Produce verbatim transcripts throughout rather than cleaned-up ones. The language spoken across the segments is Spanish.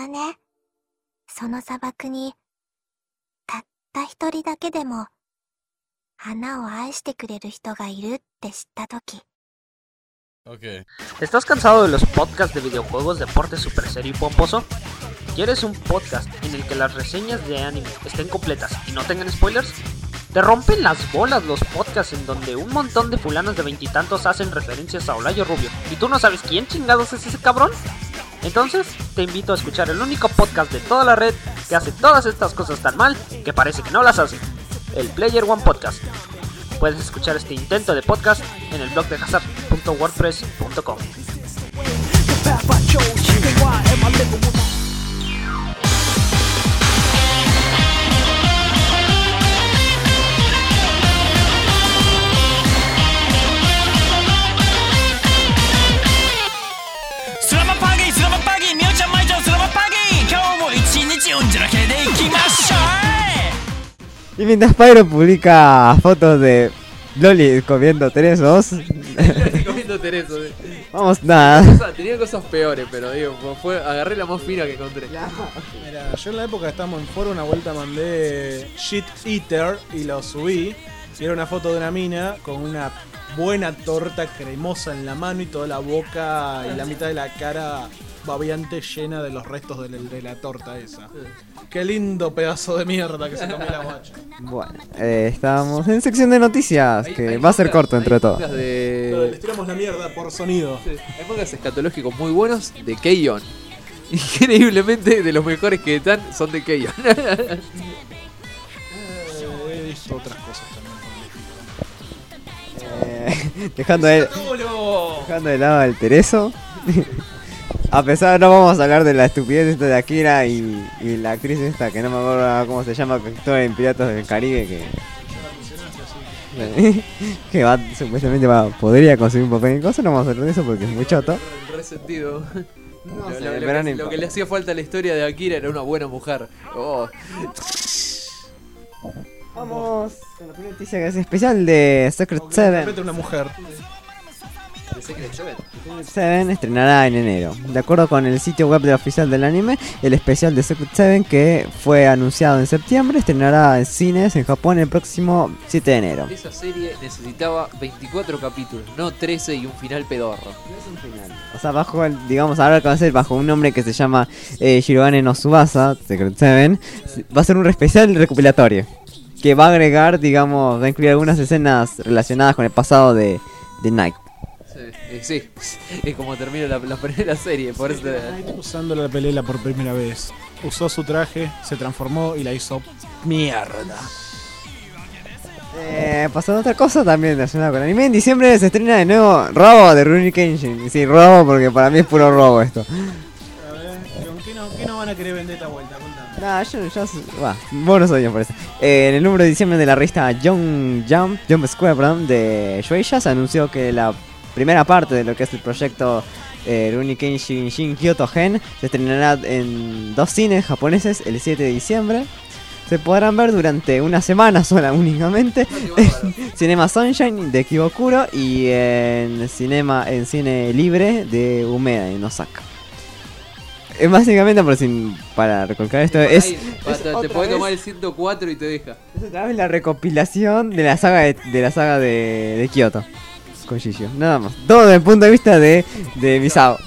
はね、その砂漠にたった一人だけでも花を愛してくれる人がいるって知ったとき。 Okay. ¿Estás cansado de los podcasts de videojuegos, deporte, super serio y pomposo? ¿Quieres un podcast en el que las reseñas de anime estén completas y no tengan spoilers? ¿Te rompen las bolas los podcasts en donde un montón de fulanos de veintitantos hacen referencias a Olayo Rubio y tú no sabes quién chingados es ese cabrón? Entonces, te invito a escuchar el único podcast de toda la red que hace todas estas cosas tan mal que parece que no las hace, el Player One Podcast. Puedes escuchar este intento de podcast en el blog de hazard punto wordpress punto com. Y mientras Pyro publica fotos de Loli comiendo teresos, comiendo teresos. Eh. Vamos, nada. Tenía cosas, tenía cosas peores, pero digo, fue, agarré la más fina que encontré. Mira, yo en la época que estábamos en foro, una vuelta mandé Shit Eater y lo subí. Y era una foto de una mina con una buena torta cremosa en la mano y toda la boca y la mitad de la cara babeante llena de los restos de la, de la torta esa. Qué lindo pedazo de mierda que se comió la guacha. Bueno, eh, estábamos en sección de noticias, Hay- que hay va a ser podcasts- corto entre hay todos. podcasts Pero De... les tiramos la mierda por sonido. Sí, hay podcasts escatológicos muy buenos de Keion. Increíblemente, de los mejores que están son de Keion. Eh, he visto otras cosas también. Eh, dejando, de, dejando de lado el tereso. A pesar, no vamos a hablar de la estupidez esta de Akira y, y la actriz esta que no me acuerdo cómo se llama, que actúa en Piratas del Caribe, que que va, supuestamente va, podría conseguir un papel en cosa. No vamos a hablar de eso porque es muy choto. Resentido. No lo, sé, lo- lo pero que, no lo que importa. le hacía falta a la historia de Akira era una buena mujer. Oh. Vamos con la primera noticia que es especial de Secret O que Seven. interprete una mujer. ¿De Secret Seven? Seven estrenará en enero. De acuerdo con el sitio web del oficial del anime, el especial de Secret Seven, que fue anunciado en septiembre, estrenará en cines en Japón el próximo siete de enero. Esa serie necesitaba veinticuatro capítulos, no trece y un final pedorro. O sea, bajo el, digamos, ahora que va a ser bajo un nombre que se llama eh, Shirogane no Tsubasa, Secret Seven, va a ser un especial recopilatorio que va a agregar, digamos, va a incluir algunas escenas relacionadas con el pasado de, de Night. Sí, eh, sí, es como termina la, la primera serie, por eso... Usando la pelela por primera vez. Usó su traje, se transformó y la hizo mierda. Eh, pasando a otra cosa también relacionada con el anime, en diciembre se estrena de nuevo Robo de Rurouni Kenshin. Sí, Robo porque para mí es puro robo esto. A ver, ¿con qué no, qué no van a querer vender esta vuelta? Contame. Nah, yo, yo, bah, vos no soy yo por eso. Eh, en el número de diciembre de la revista Young Jump, Jump Squadron de Shueisha, se anunció que la primera parte de lo que es el proyecto eh, Rurouni Kenshin Shin Kyoto Gen se estrenará en dos cines japoneses el siete de diciembre. Se podrán ver durante una semana sola únicamente en Cinema Sunshine de Kibokuro y en cinema en cine libre de Umeda en Osaka. Es básicamente por si, para recolcar esto es, Ahí, es te otra podés vez- tomar el ciento cuatro y te deja. es otra vez la recopilación de la saga de, de la saga de, de Kyoto con Shishio, nada más. Todo desde el punto de vista de, de Misao.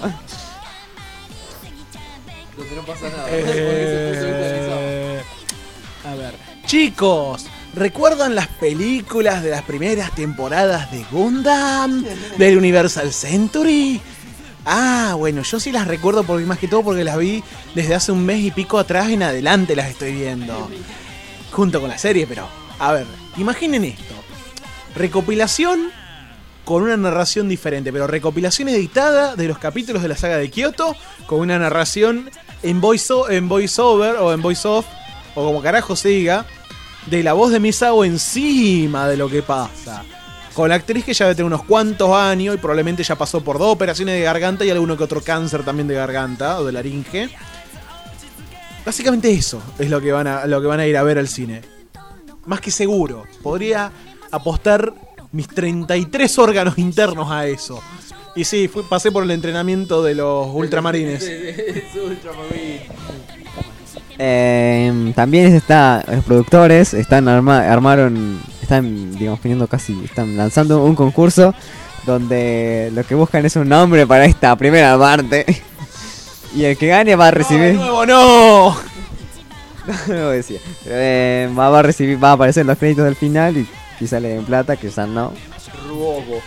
Donde no pasa nada. Porque ese punto de vista de Misao. Eh, a ver, chicos, ¿recuerdan las películas de las primeras temporadas de Gundam? Del Universal Century. Ah, bueno, yo sí las recuerdo porque más que todo porque las vi desde hace un mes y pico atrás en adelante las estoy viendo. Junto con la serie, pero, a ver, imaginen esto. Recopilación con una narración diferente, pero recopilación editada de los capítulos de la saga de Kyoto con una narración en voice, en voice over o en voice off, o como carajo se diga, de la voz de Misao encima de lo que pasa. Con la actriz que ya debe tener unos cuantos años y probablemente ya pasó por dos operaciones de garganta y alguno que otro cáncer también de garganta o de laringe. Básicamente eso es lo que van a, lo que van a ir a ver al cine. Más que seguro. Podría apostar mis treinta y tres órganos internos a eso. Y sí, fui- pasé por el entrenamiento de los ultramarines. Es ultramarín. Eh, también está, los productores están arma, armaron, están, digamos, poniendo casi, están lanzando un concurso donde lo que buscan es un nombre para esta primera parte. Y el que gane va a recibir. ¡No, de nuevo no! No lo decía. Eh, va, va a recibir, va a aparecer los créditos del final y si sale en plata, que ya no. Robo.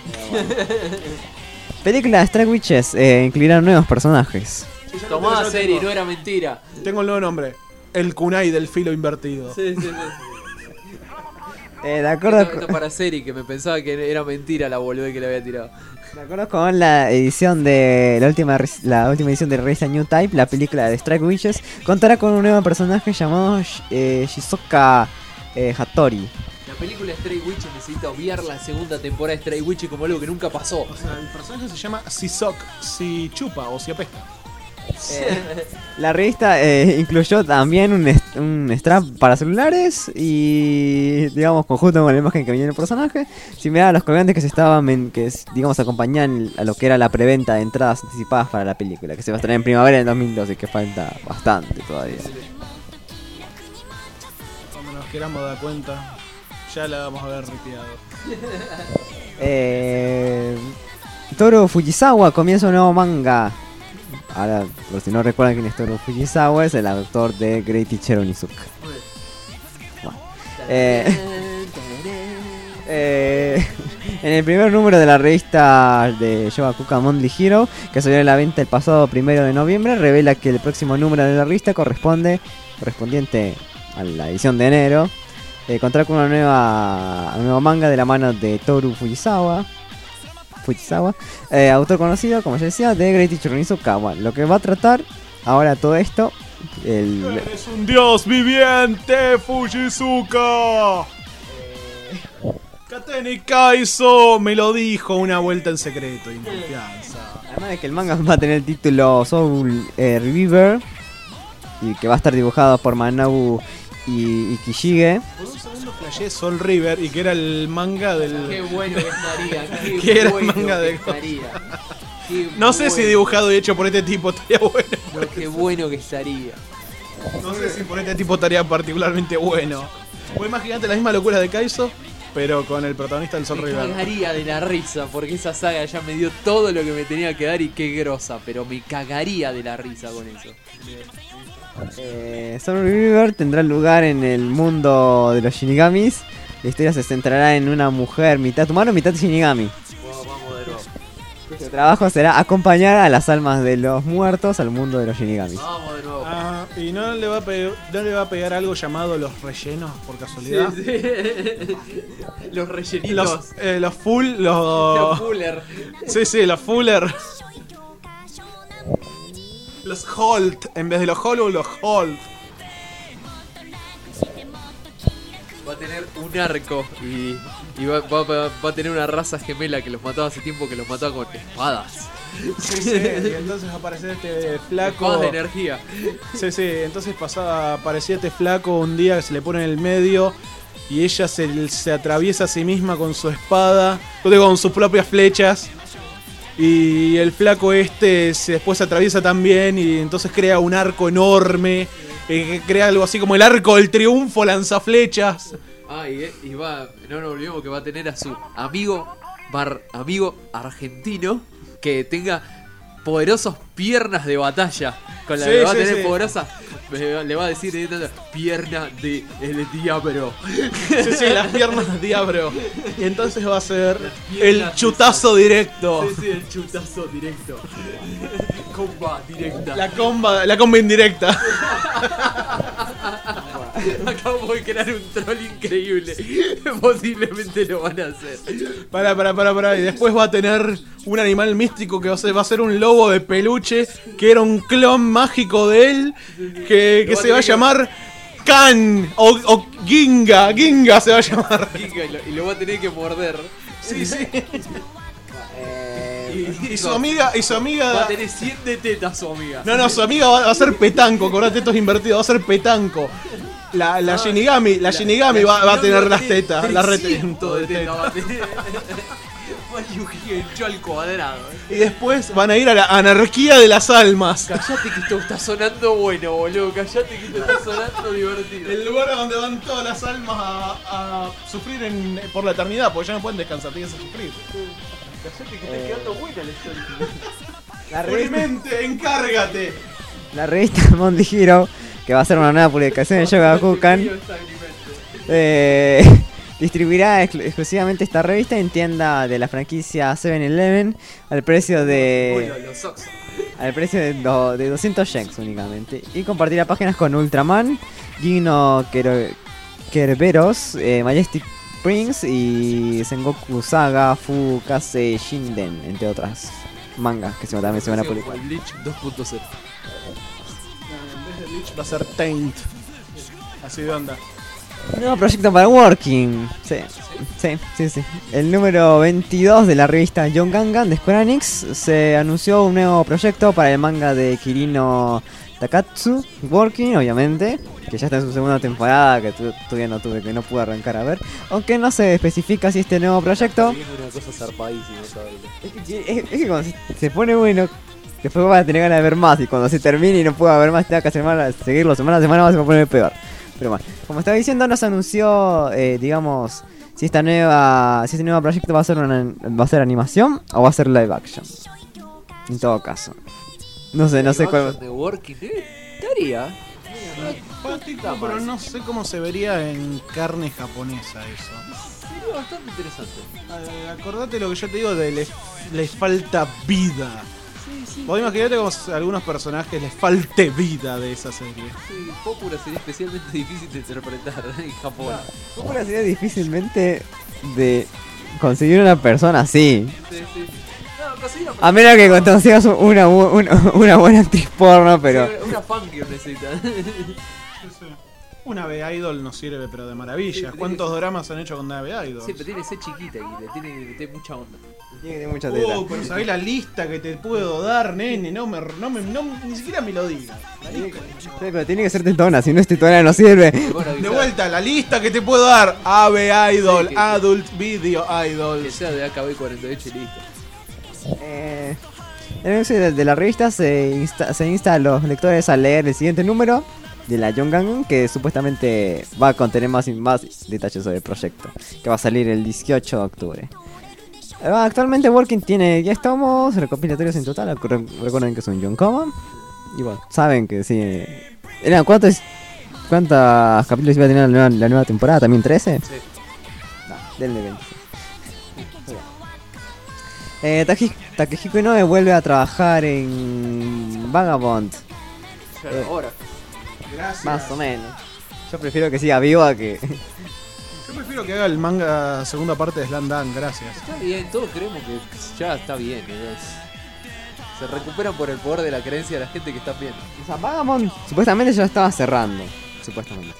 Película Strike Witches eh, incluirá nuevos personajes. Tomá Yo serie, tengo. no era mentira. Tengo el nuevo nombre. El kunai del filo invertido. Sí, sí, sí. Eh, de acuerdo Esto, con- esto para Seri, que me pensaba que era mentira la boludez que le había tirado. De acuerdo con la edición de la última re- la última edición de la revista New Type, la película de Strike Witches contará con un nuevo personaje llamado Sh- eh, Shizuka eh, Hattori. La película Stray Witch necesita obviar la segunda temporada de Stray Witch como algo que nunca pasó. O sea, el personaje se llama Sisok, si chupa o si apesta. Eh, la revista eh, incluyó también un, est- un strap para celulares y, digamos, conjunto con la imagen que venía en el personaje, similar a los colgantes que se estaban, men- que es, digamos, acompañan a lo que era la preventa de entradas anticipadas para la película, que se va a estrenar en primavera del dos mil doce, que falta bastante todavía. Cuando nos queramos dar cuenta, ya la vamos a haber ripiado. Eh, Toru Fujisawa comienza un nuevo manga. Ahora, por si no recuerdan quién es Toru Fujisawa, es el autor de Great Teacher Onizuka. Bueno, eh, eh, en el primer número de la revista de Shogakukan Monthly Hero, que salió a la venta el pasado primero de noviembre, revela que el próximo número de la revista corresponde correspondiente a la edición de enero. Eh, contará con una nueva, un nuevo manga de la mano de Toru Fujisawa. Fujisawa, eh, autor conocido, como ya decía, de Great Teacher Onizuka. Bueno, lo que va a tratar ahora todo esto, el, ¡Eres un dios viviente, Fujizuka! Kateni Kaizo me lo dijo una vuelta en secreto y en confianza. además de que el manga va a tener el título Soul eh, Reviver y que va a estar dibujado por Manabu y, y Kishige. Por un segundo flashé Soul River y que era el manga Qué del... bueno que estaría. Qué Que era bueno manga que de- estaría. Qué No sé si bueno. dibujado y hecho por este tipo estaría bueno. No, qué bueno que estaría. No sé si por este tipo estaría particularmente bueno. Vos imaginate la misma locura de Kaizo, pero con el protagonista del Soul Me River. cagaría de la risa porque esa saga ya me dio todo lo que me tenía que dar y qué grosa, pero me cagaría de la risa con eso. Eh, Soul Reviver tendrá lugar en el mundo de los Shinigamis. La historia se centrará en una mujer mitad humano, mitad Shinigami. Vamos, vamos de nuevo. Su trabajo será acompañar a las almas de los muertos al mundo de los Shinigamis. Vamos de nuevo. Ah, y no le, va a pegar, no le va a pegar algo llamado los rellenos, por casualidad. Sí, sí. Los rellenitos. Los, eh, los full, Los los... Fuller. Sí, sí, los fuller. Los Holt, en vez de los Hollow, los Holt. Va a tener un arco y, y va, va- va- va a tener una raza gemela que los mataba hace tiempo, que los mataba con espadas. Sí, sí, y entonces va a aparecer este flaco. Espadas de energía. Sí, sí, entonces pasaba, aparecía este flaco un día que se le pone en el medio y ella se, se atraviesa a sí misma con su espada, con sus propias flechas. Y el flaco este se, después se atraviesa también y entonces crea un arco enorme, eh, que crea algo así como el arco del triunfo lanzaflechas. Ah, y, y va, no nos olvidemos que va a tener a su amigo, bar, amigo argentino que tenga poderosos piernas de batalla. Con la Sí, que va a sí, tener sí. poderosa, eh, le va a decir eh, pierna de el diablo. Sí, sí, las piernas de diablo. Y entonces va a ser piernas el de chutazo directo. Sí, sí, el chutazo directo. Comba directa. La comba, la comba indirecta. Acabo de crear un troll increíble. Posiblemente lo van a hacer. Pará, pará, pará, pará. Y después va a tener un animal místico que va a ser, va a ser un lobo de peluche, que era un clon mágico de él, que, que va a se va a tener que- llamar Kan o, o Ginga. Ginga se va a llamar. Giga, y, lo, y lo va a tener que morder. Sí, sí. Eh, Y su amiga, y su Va amiga. a tener cien de tetas su amiga. No, no, su amiga va, va a ser petanco, acordate, esto es invertido, va a ser petanco. La, la Ah, Shinigami, la Shinigami la va, va a Shinigami tener va las tener tetas, las trescientos retentos de de tetas va tetas. a tener. Mayuji echó al cuadrado. Y después van a ir a la anarquía de las almas. Callate que esto está sonando bueno, boludo. Callate que esto está sonando divertido. El lugar a donde van todas las almas a, a sufrir en, por la eternidad, porque ya no pueden descansar, tienen que sufrir. Callate que está quedando buena la historia. La revista, Orimente, encárgate. la revista Monty Hero, que va a ser una nueva publicación de Shogakukan, eh, distribuirá exclu- exclusivamente esta revista en tienda de la franquicia seven eleven al precio de Bueno, los Oxxo. al precio de, do- de doscientos yens únicamente, y compartirá páginas con Ultraman, Gino Kero- Kerberos, eh, Majestic Prince y Sengoku Saga Fukase Shinden, entre otras mangas que se, también se van a publicar. Como el Bleach dos punto cero. En vez de Bleach va a ser Taint. Así de onda. Nuevo proyecto para Working. Sí, sí, sí, sí. El número veintidós de la revista Young Gangan de Square Enix se anunció un nuevo proyecto para el manga de Kirino Takatsu, Working, obviamente, que ya está en su segunda temporada, que tu- todavía no tuve, que no pude arrancar a ver. Aunque no se especifica si este nuevo proyecto. Viene una cosa zarpadísima, ¿sabes? Es que, es- es que cuando se, se pone bueno, después vas a tener ganas de ver más. Y cuando se termine y no pueda ver más, tenga que semana, seguirlo semana a semana, va a poner peor. Pero bueno, como estaba diciendo, nos anunció, eh, digamos, si esta nueva, si este nuevo proyecto va a ser una, va a ser animación o va a ser live action. En todo caso, no sé, no sé cuál. De Working, ¿eh? Estaría. Simpático, pero no sé cómo se vería en carne japonesa eso. Sería bastante interesante. Eh, acordate lo que yo te digo de les, les falta vida. Sí, sí. Vos imaginate como si a algunos personajes les falte vida de esa serie. Sí, Popura sería especialmente difícil de interpretar en Japón. ¿Cómo sería difícilmente de conseguir una persona así? Sí, sí. No, conseguir una A menos que consigas una, bu- una, una buena actriz porno, pero... Sí, una fan que necesita. Una Nave Idol nos sirve, pero de maravillas. Sí, ¿Cuántos sí. dramas han hecho con Nave Idol? Siempre tiene que ser chiquita y le tiene que meter mucha onda. Tiene que tener mucha teta. Uh, pero sabés la lista que te puedo dar, nene. No me, no me, no, ni siquiera me lo digas. La lista. Sí, pero tiene que ser tetona, si no es tetona no sirve. Bueno, De vuelta, la lista que te puedo dar. A V Idol, Sí, que- Adult Video Que Idol. sea de A K B cuarenta y ocho y listo. Eh, el anuncio de, de la revista se insta, se insta a los lectores a leer el siguiente número de la Young Gangan, que supuestamente va a contener más y más detalles sobre el proyecto, que va a salir el dieciocho de octubre. Eh, Actualmente Working tiene diez tomos recopilatorios en total. Recu- Recuerden que es un Young Common. Y bueno, saben que sí. Eran ¿cuántos, ¿Cuántos capítulos iba a tener la nueva, la nueva temporada? ¿También trece? Sí. No, denle veinte. Eh, Taki- Takehiko Inoue vuelve a trabajar en Vagabond, Ya Eh. ahora. Gracias. más o menos. Yo prefiero que siga vivo a que... Yo prefiero que haga el manga segunda parte de Slam Dunk, gracias. Está bien, todos creemos que ya está bien. ¿eh? Se recuperan por el poder de la creencia de la gente que está bien. O sea, Vagabond supuestamente ya estaba cerrando, supuestamente.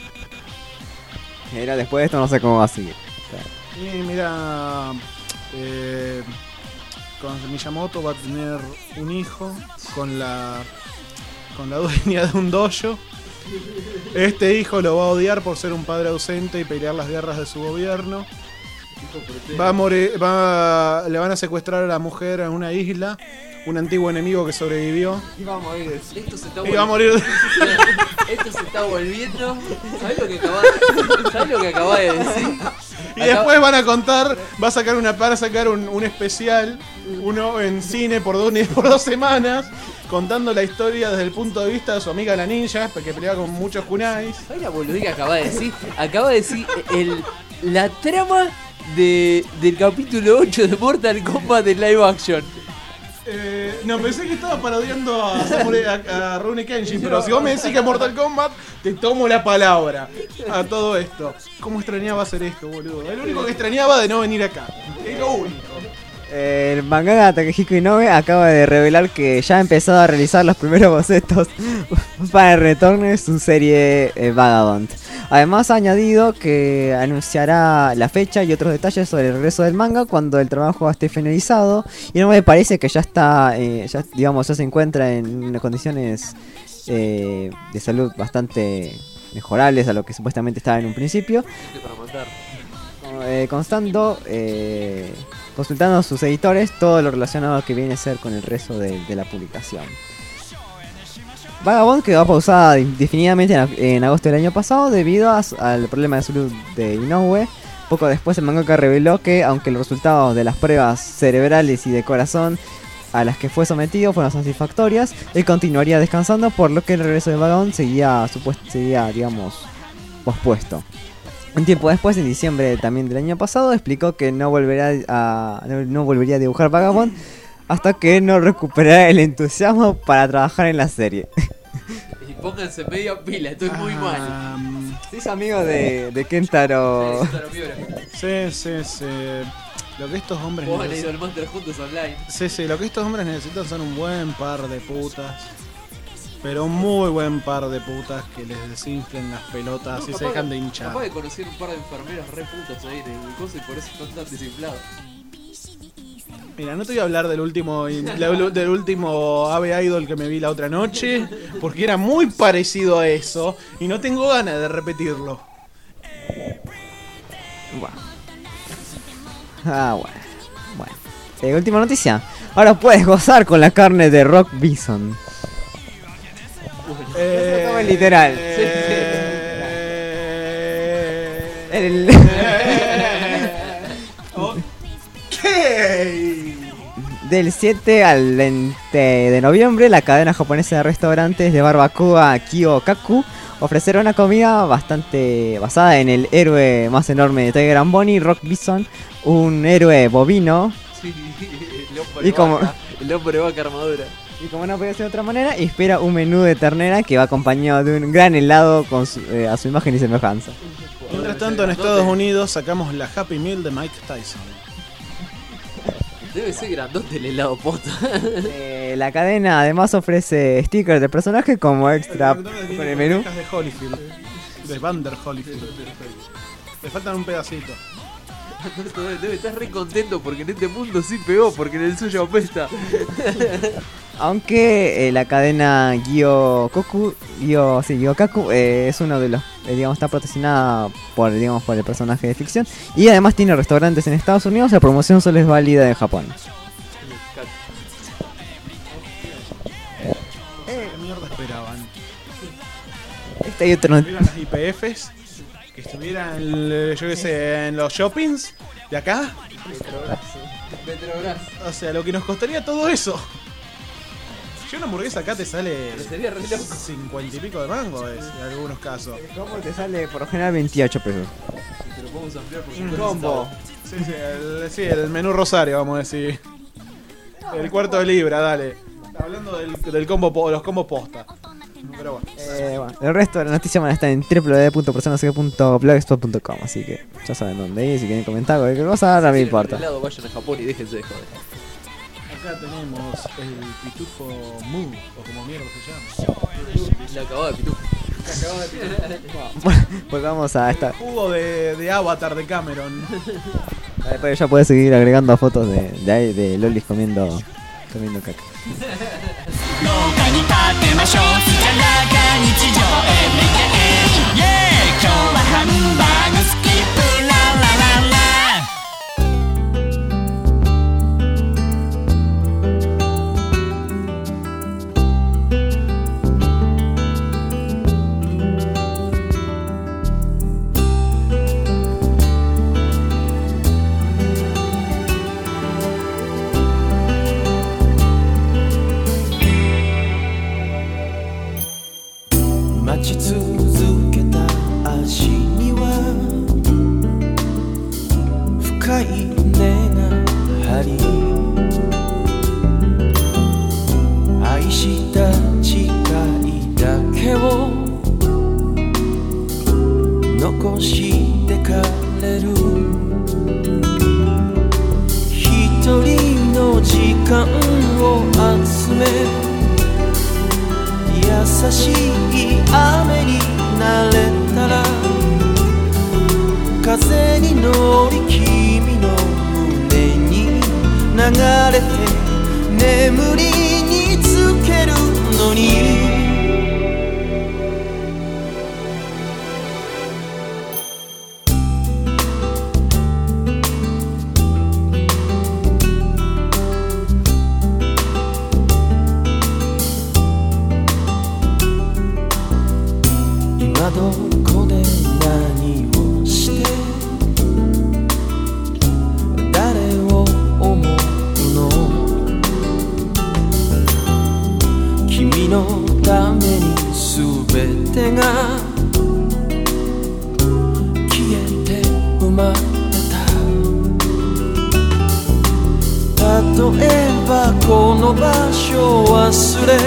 Pero después de esto no sé cómo va a seguir. Y mira, eh, con Miyamoto va a tener un hijo con la con la dueña de un dojo. Este hijo lo va a odiar por ser un padre ausente y pelear las guerras de su gobierno. Va a morir, va, le van a secuestrar a la mujer en una isla, un antiguo enemigo que sobrevivió. Esto se está Y va a morir. Esto se está volviendo. ¿Sabes lo que acabas ¿Sabes lo que acabas de decir? Y después van a contar, va a sacar una para sacar un, un especial, uno en cine por dos, por dos semanas, contando la historia desde el punto de vista de su amiga la ninja, que peleaba con muchos kunais. ¿Sabes la boludez que acaba de decir? Acaba de decir el, la trama de, del capítulo ocho de Mortal Kombat de live action. Eh, no, pensé que estaba parodiando a, Samurai- a, a Rurouni Kenshin, pero si vos me decís que Mortal Kombat, te tomo la palabra a todo esto. ¿Cómo extrañaba hacer esto, boludo? El único que extrañaba de no venir acá. Es lo único. El mangaka Takehiko Inoue acaba de revelar que ya ha empezado a realizar los primeros bocetos para el retorno de su serie eh, Vagabond. Además ha añadido que anunciará la fecha y otros detalles sobre el regreso del manga cuando el trabajo esté finalizado. Y no me parece que ya está, eh, ya, digamos, ya se encuentra en condiciones eh, de salud bastante mejorables a lo que supuestamente estaba en un principio. Para matar. Eh, constando eh, consultando a sus editores todo lo relacionado a que viene a ser con el resto de, de la publicación. Vagabond quedó pausada indefinidamente en, en agosto del año pasado debido a, al problema de salud de Inoue. Poco después el mangaka reveló que aunque los resultados de las pruebas cerebrales y de corazón a las que fue sometido fueron satisfactorias, él continuaría descansando, por lo que el regreso de Vagabond seguía, supuesto, seguía digamos, pospuesto. Un tiempo después, en diciembre también del año pasado, explicó que no volverá a, no, no volvería a dibujar Vagabond hasta que no recuperara el entusiasmo para trabajar en la serie. Y pónganse media pila, estoy muy mal. Um, Sí, es amigo de, de Kentaro. sí, sí, sí. Lo que estos hombres Vos han ido necesitan. al Monster juntos online. Sí, sí, lo que estos hombres necesitan son un buen par de putas. Pero un muy buen par de putas que les desinflen las pelotas y se dejan de hinchar. Capaz de conocer un par de enfermeras re putas ahí en el coso y por eso están tan desinflados. Mira, no te voy a hablar del último del último Ave Idol que me vi la otra noche, porque era muy parecido a eso y no tengo ganas de repetirlo. Bueno. Ah, bueno. Bueno. Eh, última noticia. Ahora puedes gozar con la carne de Rock Bison. Eh, toma literal. eh, El... ok. Del siete al veinte de noviembre, la cadena japonesa de restaurantes de barbacoa Kyokaku ofrecerá una comida bastante basada en el héroe más enorme de Tiger and Bonnie, Rock Bison, un héroe bovino. Sí, el hombre Y como- vaca, el hombre vaca armadura. Y como no puede ser de otra manera, espera un menú de ternera que va acompañado de un gran helado con su- eh, a su imagen y semejanza. Mientras tanto, en Estados Unidos sacamos la Happy Meal de Mike Tyson. Debe ser grandote el helado posta. Eh, la cadena además ofrece stickers de personajes como extra con el menú. De Holyfield, de Vander Holyfield. Le faltan un pedacito. Debe estar re contento porque en este mundo sí pegó, porque en el suyo apesta. Aunque eh, la cadena Gyokoku, Gyo, sí, Gyokaku eh, es uno de los, eh, digamos, está patrocinada por, digamos, por el personaje de ficción y además tiene restaurantes en Estados Unidos, la promoción solo es válida en Japón. ¿Qué mierda esperaban? Esta y otra Que not- estuvieran las I P Fs, que estuvieran, eh, yo qué sé, en los shoppings de acá. Petrobras. O sea, lo que nos costaría todo eso. Si una hamburguesa acá te sale Pero sería re loco. cincuenta y pico de mango es, en algunos casos. ¿Cómo te sale por lo general veintiocho pesos? Te lo podemos ampliar por Un cincuenta combo. centavos. Sí, sí, el, sí, el menú rosario, vamos a decir. El cuarto de libra, dale. Hablando del, del combo, po- los combos posta. Pero bueno. Eh, bueno, el resto de las noticias van a estar en w w w punto persona c punto blogspot punto com, así que ya saben dónde ir, si quieren comentar cualquier cosa, no me Si importa. quieren helado, vayan a Japón y déjense de joder. Acá tenemos el pitufo Mu, o como mierda se llama. La acabada de pitufo. Pues vamos a esta. Jugo de, de Avatar de Cameron. Después ya puedes seguir agregando fotos de, de, ahí, de lolis comiendo, comiendo caca. 廊下に立てましょうすじゃらが日常へ向け Yeah 今日はハンバーグスキップララララ 待ち続けた足には深い根が張り愛した誓いだけを残してかれる一人の時間を集め優しい雨になれたら風に乗り君の胸に流れて眠りにつけるのに今どこで何をして誰を思うの君のために全てが消えて生まれた例えばこの場所を忘れ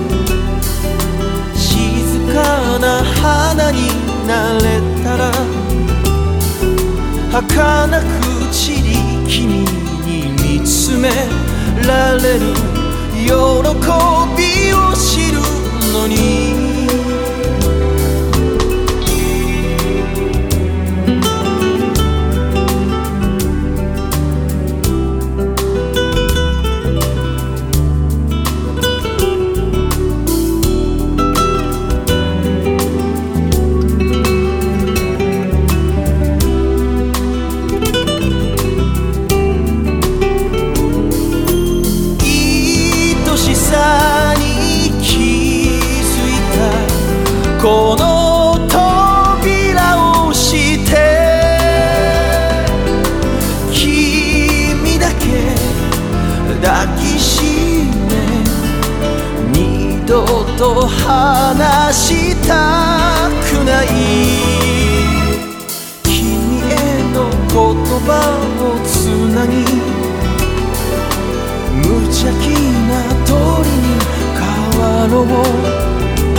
静かな花になれたら儚く散り君に見つめられる喜びを知るのにこの扉をして君だけ抱きしめ二度と離したくない君への言葉をつなぎ無邪気な鳥に変わろう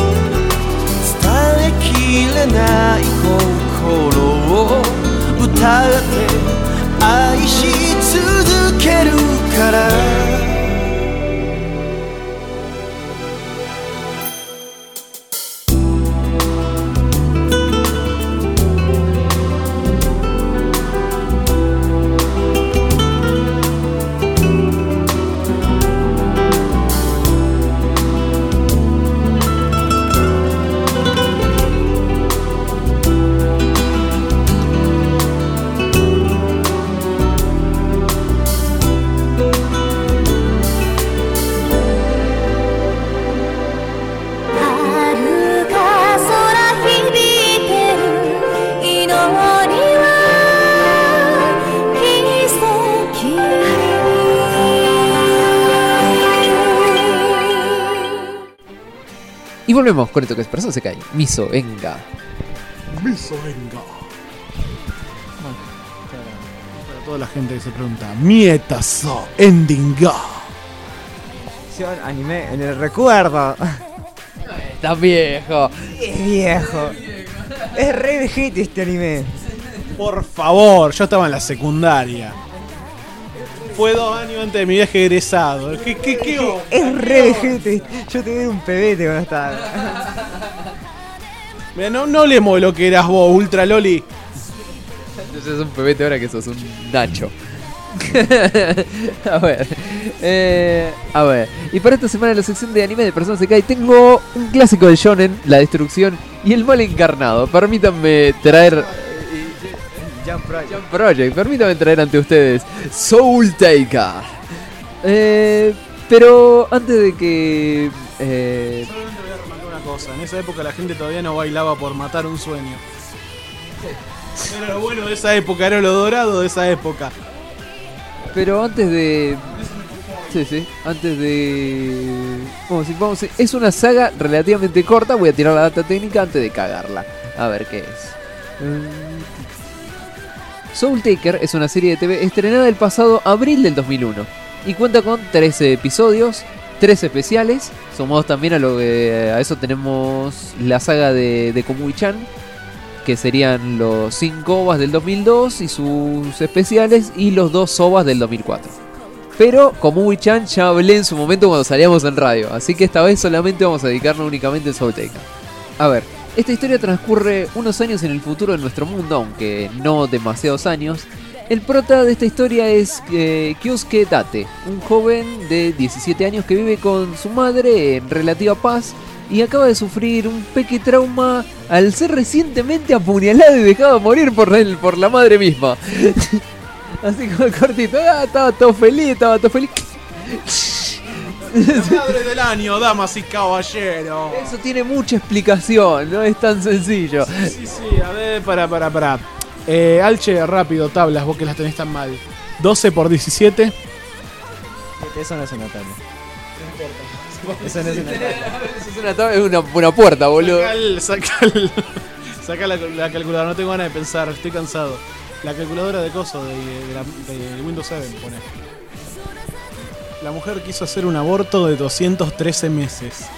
きれない心を歌って愛し続けるから Y volvemos con esto que es Persona Sekai. Miso, venga. Miso, venga. Para toda la gente que se pregunta, Mietazo, ending ga. Anime en el recuerdo. Estás viejo. Es viejo. Es re vejete este anime. Por favor, yo estaba en la secundaria. Fue dos años antes de mi viaje egresado. ¿Qué, qué, qué onda? Es re vejete. Yo te vi un pebete cuando estaba. Mira, no, no hablemos de lo que eras vos, Ultra Loli. Entonces es un pebete ahora que sos un Nacho. A ver. Eh, a ver. Y para esta semana en la sección de anime de Persona Sekai tengo un clásico de shonen, La Destrucción y el Mal Encarnado. Permítanme traer... Jump Project. Jump Project. Permítanme traer ante ustedes Soul Taker. Eh, pero antes de que... Eh... Solamente voy a remarcar una cosa. En esa época la gente todavía no bailaba por matar un sueño. Era lo bueno de esa época, era lo dorado de esa época. Pero antes de... Sí, sí, antes de... Vamos a decir, vamos a decir, es una saga relativamente corta. Voy a tirar la data técnica antes de cagarla. A ver qué es. Soul Taker es una serie de T V estrenada el pasado abril del dos mil uno y cuenta con trece episodios, tres especiales. Sumados también a lo que a eso tenemos la saga de, de Komui-chan, que serían los cinco O V As del dos mil dos y sus especiales, y los dos O V As del dos mil cuatro. Pero Komui-chan ya hablé en su momento cuando salíamos en radio, así que esta vez solamente vamos a dedicarnos únicamente a Soul Taker. A ver, esta historia transcurre unos años en el futuro de nuestro mundo, aunque no demasiados años. El prota de esta historia es eh, Kyosuke Date, un joven de diecisiete años que vive con su madre en relativa paz y acaba de sufrir un pequeño trauma al ser recientemente apuñalado y dejado morir por, él, por la madre misma. Así como cortito, ah, estaba todo feliz, estaba todo feliz. La madre del año, damas y caballeros. Eso tiene mucha explicación, no es tan sencillo. Sí, sí, sí, a ver, para, para, para. Eh, Alche, rápido, tablas, vos que las tenés tan mal. doce por diecisiete. Eso no es una tabla. Eso no es una tabla. Eso es una, tab- es una, una puerta, boludo. Saca, el, saca, el, saca la, la calculadora, no tengo ganas de pensar, estoy cansado. La calculadora de coso de, de, la, de Windows siete, pone. La mujer quiso hacer un aborto de doscientos trece meses.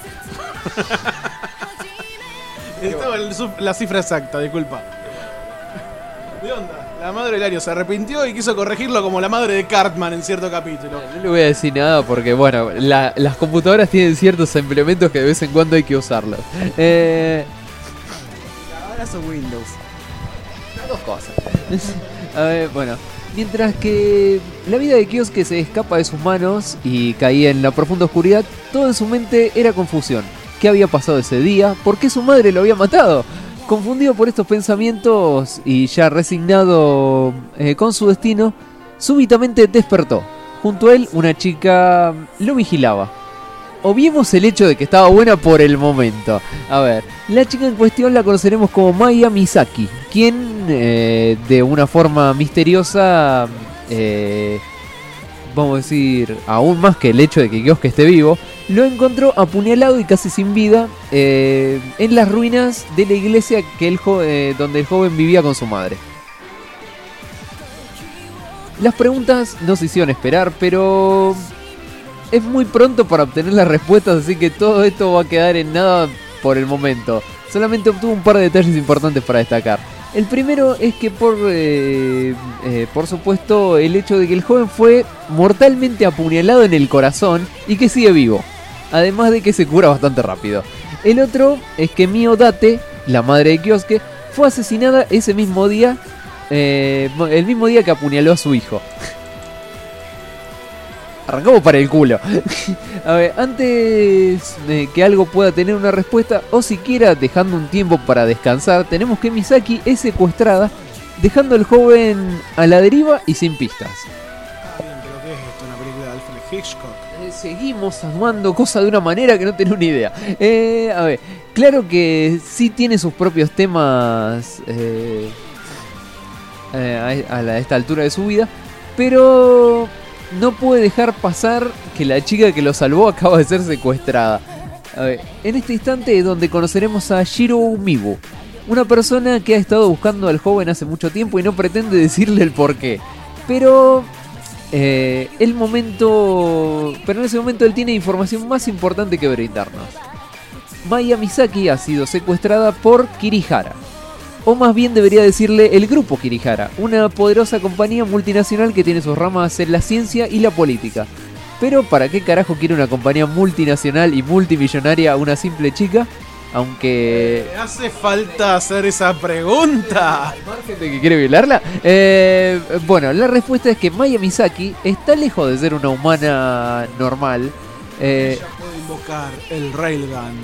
Estaba el, la cifra exacta, disculpa. ¿De onda? La madre de Hilario se arrepintió y quiso corregirlo como la madre de Cartman en cierto capítulo. No le voy a decir nada porque, bueno, la- las computadoras tienen ciertos implementos que de vez en cuando hay que usarlos. Eh, Ahora son Windows. dos cosas. A ver, bueno. Mientras que la vida de Kyosuke se escapa de sus manos y caía en la profunda oscuridad, todo en su mente era confusión. ¿Qué había pasado ese día? ¿Por qué su madre lo había matado? Confundido por estos pensamientos y ya resignado eh, con su destino, súbitamente despertó. Junto a él una chica lo vigilaba. Obviemos el hecho de que estaba buena por el momento. A ver, la chica en cuestión la conoceremos como Maya Misaki, quien eh, de una forma misteriosa, eh, vamos a decir, aún más que el hecho de que Kyosuke esté vivo, lo encontró apuñalado y casi sin vida eh, en las ruinas de la iglesia que el jo- eh, donde el joven vivía con su madre. Las preguntas no se hicieron esperar, pero es muy pronto para obtener las respuestas, así que todo esto va a quedar en nada por el momento. Solamente obtuvo un par de detalles importantes para destacar. El primero es que por, eh, eh, por supuesto, el hecho de que el joven fue mortalmente apuñalado en el corazón y que sigue vivo. Además de que se cura bastante rápido. El otro es que Mio Date, la madre de Kyosuke, fue asesinada ese mismo día, eh, el mismo día que apuñaló a su hijo. Arrancamos para el culo. A ver, antes de que algo pueda tener una respuesta, o siquiera dejando un tiempo para descansar, tenemos que Misaki es secuestrada, dejando al joven a la deriva y sin pistas. Ah, bien, pero ¿qué es esto? ¿Una película de Alfred Hitchcock? Eh, Seguimos armando cosas de una manera que no tengo ni idea. Eh, a ver, claro que sí tiene sus propios temas eh, eh, a, a, la- a esta altura de su vida, pero no puede dejar pasar que la chica que lo salvó acaba de ser secuestrada. A ver, en este instante es donde conoceremos a Shiro Mibu, una persona que ha estado buscando al joven hace mucho tiempo y no pretende decirle el porqué. Pero eh, el momento, pero en ese momento él tiene información más importante que brindarnos. Maya Misaki ha sido secuestrada por Kirihara. O más bien debería decirle el grupo Kirihara, una poderosa compañía multinacional que tiene sus ramas en la ciencia y la política. Pero ¿para qué carajo quiere una compañía multinacional y multimillonaria a una simple chica? Aunque... ¿Me hace falta hacer esa pregunta? ¿Gente que quiere violarla? Eh, bueno, la respuesta es que Maya Misaki está lejos de ser una humana normal. Eh, Ella puede invocar el Railgun.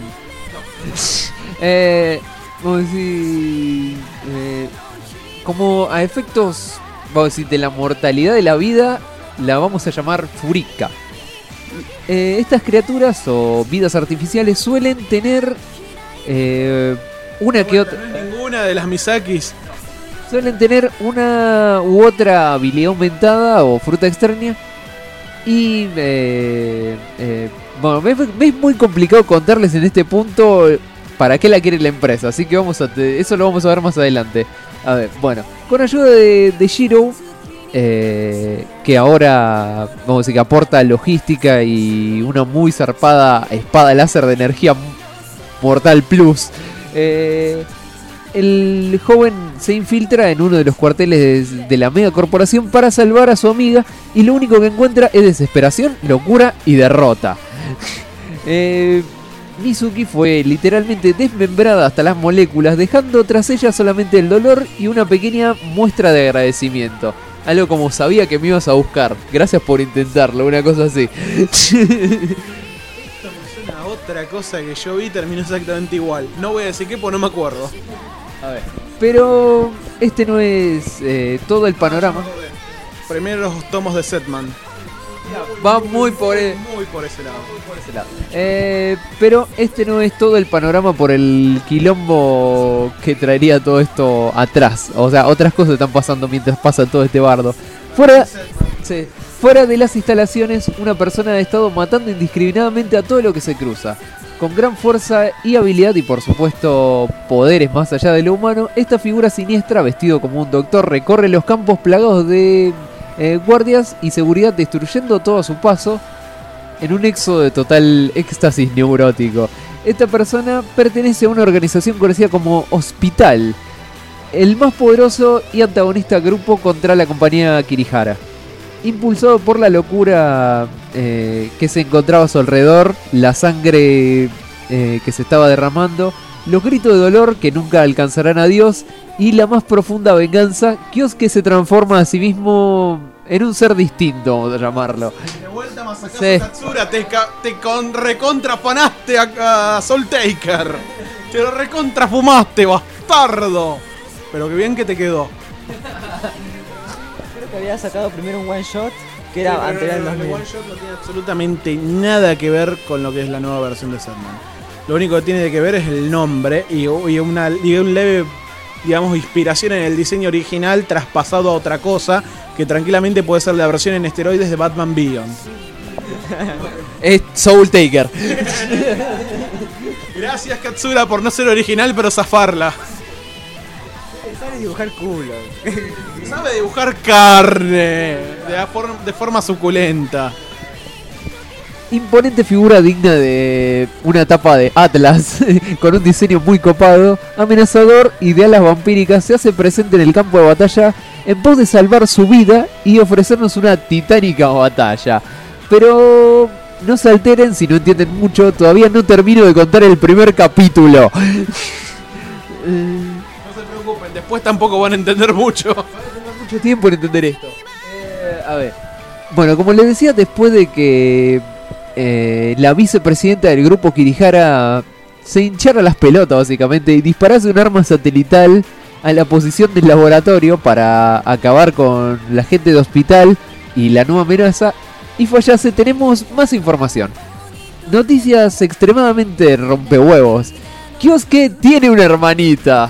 eh, vamos a decir, eh, como a efectos, vamos a decir, de la mortalidad de la vida, la vamos a llamar Furika. Eh, estas criaturas o vidas artificiales suelen tener eh, una que otra, No es ninguna de las Misakis. suelen tener una u otra habilidad aumentada o fruta extraña. Y eh, eh, bueno, me, me es muy complicado contarles en este punto para qué la quiere la empresa, así que vamos a te- eso lo vamos a ver más adelante. A ver, bueno, con ayuda de, de Shiro, eh, que ahora vamos a decir que aporta logística y una muy zarpada espada láser de energía mortal plus, eh, el joven se infiltra en uno de los cuarteles de, de la mega corporación para salvar a su amiga y lo único que encuentra es desesperación, locura y derrota. eh, Mizuki fue literalmente desmembrada hasta las moléculas, dejando tras ella solamente el dolor y una pequeña muestra de agradecimiento. Algo como sabía que me ibas a buscar, gracias por intentarlo, una cosa así. Una otra cosa que yo vi terminó exactamente igual. No voy a decir qué, porque no me acuerdo. A ver. Pero este no es eh, todo el panorama. Primeros tomos de Setman. Va muy por el... Muy por ese lado. por ese lado. Eh, pero este no es todo el panorama por el quilombo que traería todo esto atrás. O sea, otras cosas están pasando mientras pasa todo este bardo. Fuera, sí, fuera de las instalaciones, una persona ha estado matando indiscriminadamente a todo lo que se cruza. Con gran fuerza y habilidad y por supuesto poderes más allá de lo humano, esta figura siniestra, vestido como un doctor, recorre los campos plagados de eh, guardias y seguridad, destruyendo todo a su paso en un éxodo de total éxtasis neurótico. Esta persona pertenece a una organización conocida como Hospital, el más poderoso y antagonista grupo contra la compañía Kirihara. Impulsado por la locura eh, que se encontraba a su alrededor, la sangre eh, que se estaba derramando, los gritos de dolor que nunca alcanzarán a Dios y la más profunda venganza, Kyosuke se transforma a sí mismo en un ser distinto, vamos a llamarlo. De vuelta Masakazu Sí. Katsura, te, ca- te con recontrafanaste a, a Soul Taker. Te lo recontrafumaste, bastardo. Pero qué bien que te quedó. Creo que había sacado primero un one shot que era Sí, pero anterior al el- dos el mil. One Shot no tiene absolutamente nada que ver con lo que es la nueva versión de Sandman. Lo único que tiene que ver es el nombre y, y una y un leve, digamos, inspiración en el diseño original traspasado a otra cosa que tranquilamente puede ser la versión en esteroides de Batman Beyond. Es Soul Taker. Gracias Katsura por no ser original pero zafarla. Sabe dibujar culo. Sabe dibujar carne de, la forma, de forma suculenta. Imponente figura digna de una tapa de Atlas, con un diseño muy copado, amenazador y de alas vampíricas, se hace presente en el campo de batalla en pos de salvar su vida y ofrecernos una titánica batalla. Pero no se alteren si no entienden mucho, todavía no termino de contar el primer capítulo. No se preocupen, después tampoco van a entender mucho. Mucho tiempo en entender esto. Eh, a ver. Bueno, como les decía, después de que eh, la vicepresidenta del grupo Kirihara se hinchara las pelotas básicamente y disparase un arma satelital a la posición del laboratorio para acabar con la gente de Hospital y la nueva amenaza y fallase, tenemos más información. Noticias extremadamente rompehuevos. Kyosuke tiene una hermanita.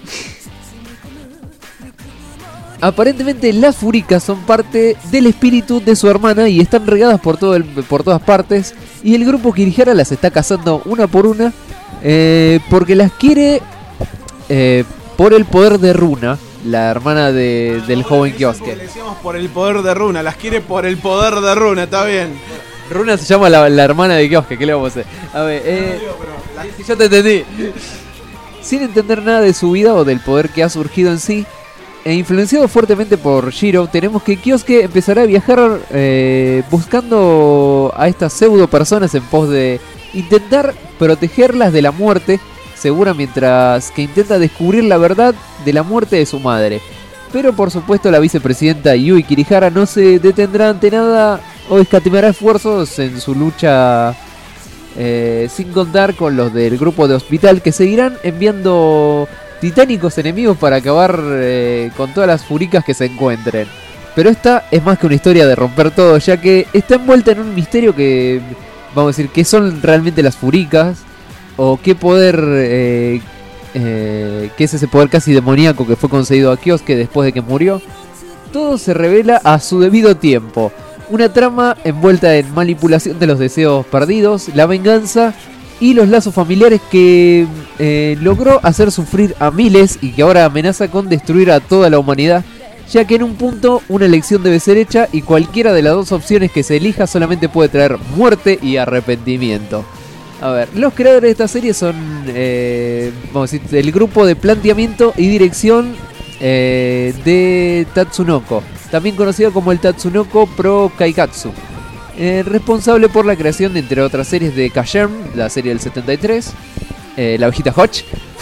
Aparentemente las furicas son parte del espíritu de su hermana y están regadas por, todo el, por todas partes. Y el grupo Kirihara las está cazando una por una eh, porque las quiere eh, por el poder de Runa, la hermana de, del joven Le Kyosuke. decíamos por el poder de Runa, las quiere por el poder de Runa, está bien. Runa se llama la, la hermana de Kyosuke, ¿qué le vamos a hacer? A ver, eh, si yo te entendí. Sin entender nada de su vida o del poder que ha surgido en sí, e influenciado fuertemente por Shiro, tenemos que Kyosuke empezará a viajar eh, buscando a estas pseudo personas en pos de intentar protegerlas de la muerte, segura, mientras que intenta descubrir la verdad de la muerte de su madre. Pero por supuesto la vicepresidenta Yui Kirihara no se detendrá ante nada o escatimará esfuerzos en su lucha, eh, sin contar con los del grupo de Hospital, que seguirán enviando titánicos enemigos para acabar eh, con todas las furicas que se encuentren. Pero esta es más que una historia de romper todo, ya que está envuelta en un misterio que, vamos a decir, ¿qué son realmente las furicas? O qué poder, eh, eh, qué es ese poder casi demoníaco que fue concedido a Kyosuke después de que murió. Todo se revela a su debido tiempo. Una trama envuelta en manipulación de los deseos perdidos, la venganza y los lazos familiares que eh, logró hacer sufrir a miles y que ahora amenaza con destruir a toda la humanidad, ya que en un punto una elección debe ser hecha y cualquiera de las dos opciones que se elija solamente puede traer muerte y arrepentimiento. A ver, los creadores de esta serie son eh, vamos a decir, el grupo de planteamiento y dirección eh, de Tatsunoko, también conocido como el Tatsunoko Pro Kaikatsu. Eh, responsable por la creación de, entre otras series, de Kagerm, la serie del setenta y tres, eh, La Ovejita Hodge,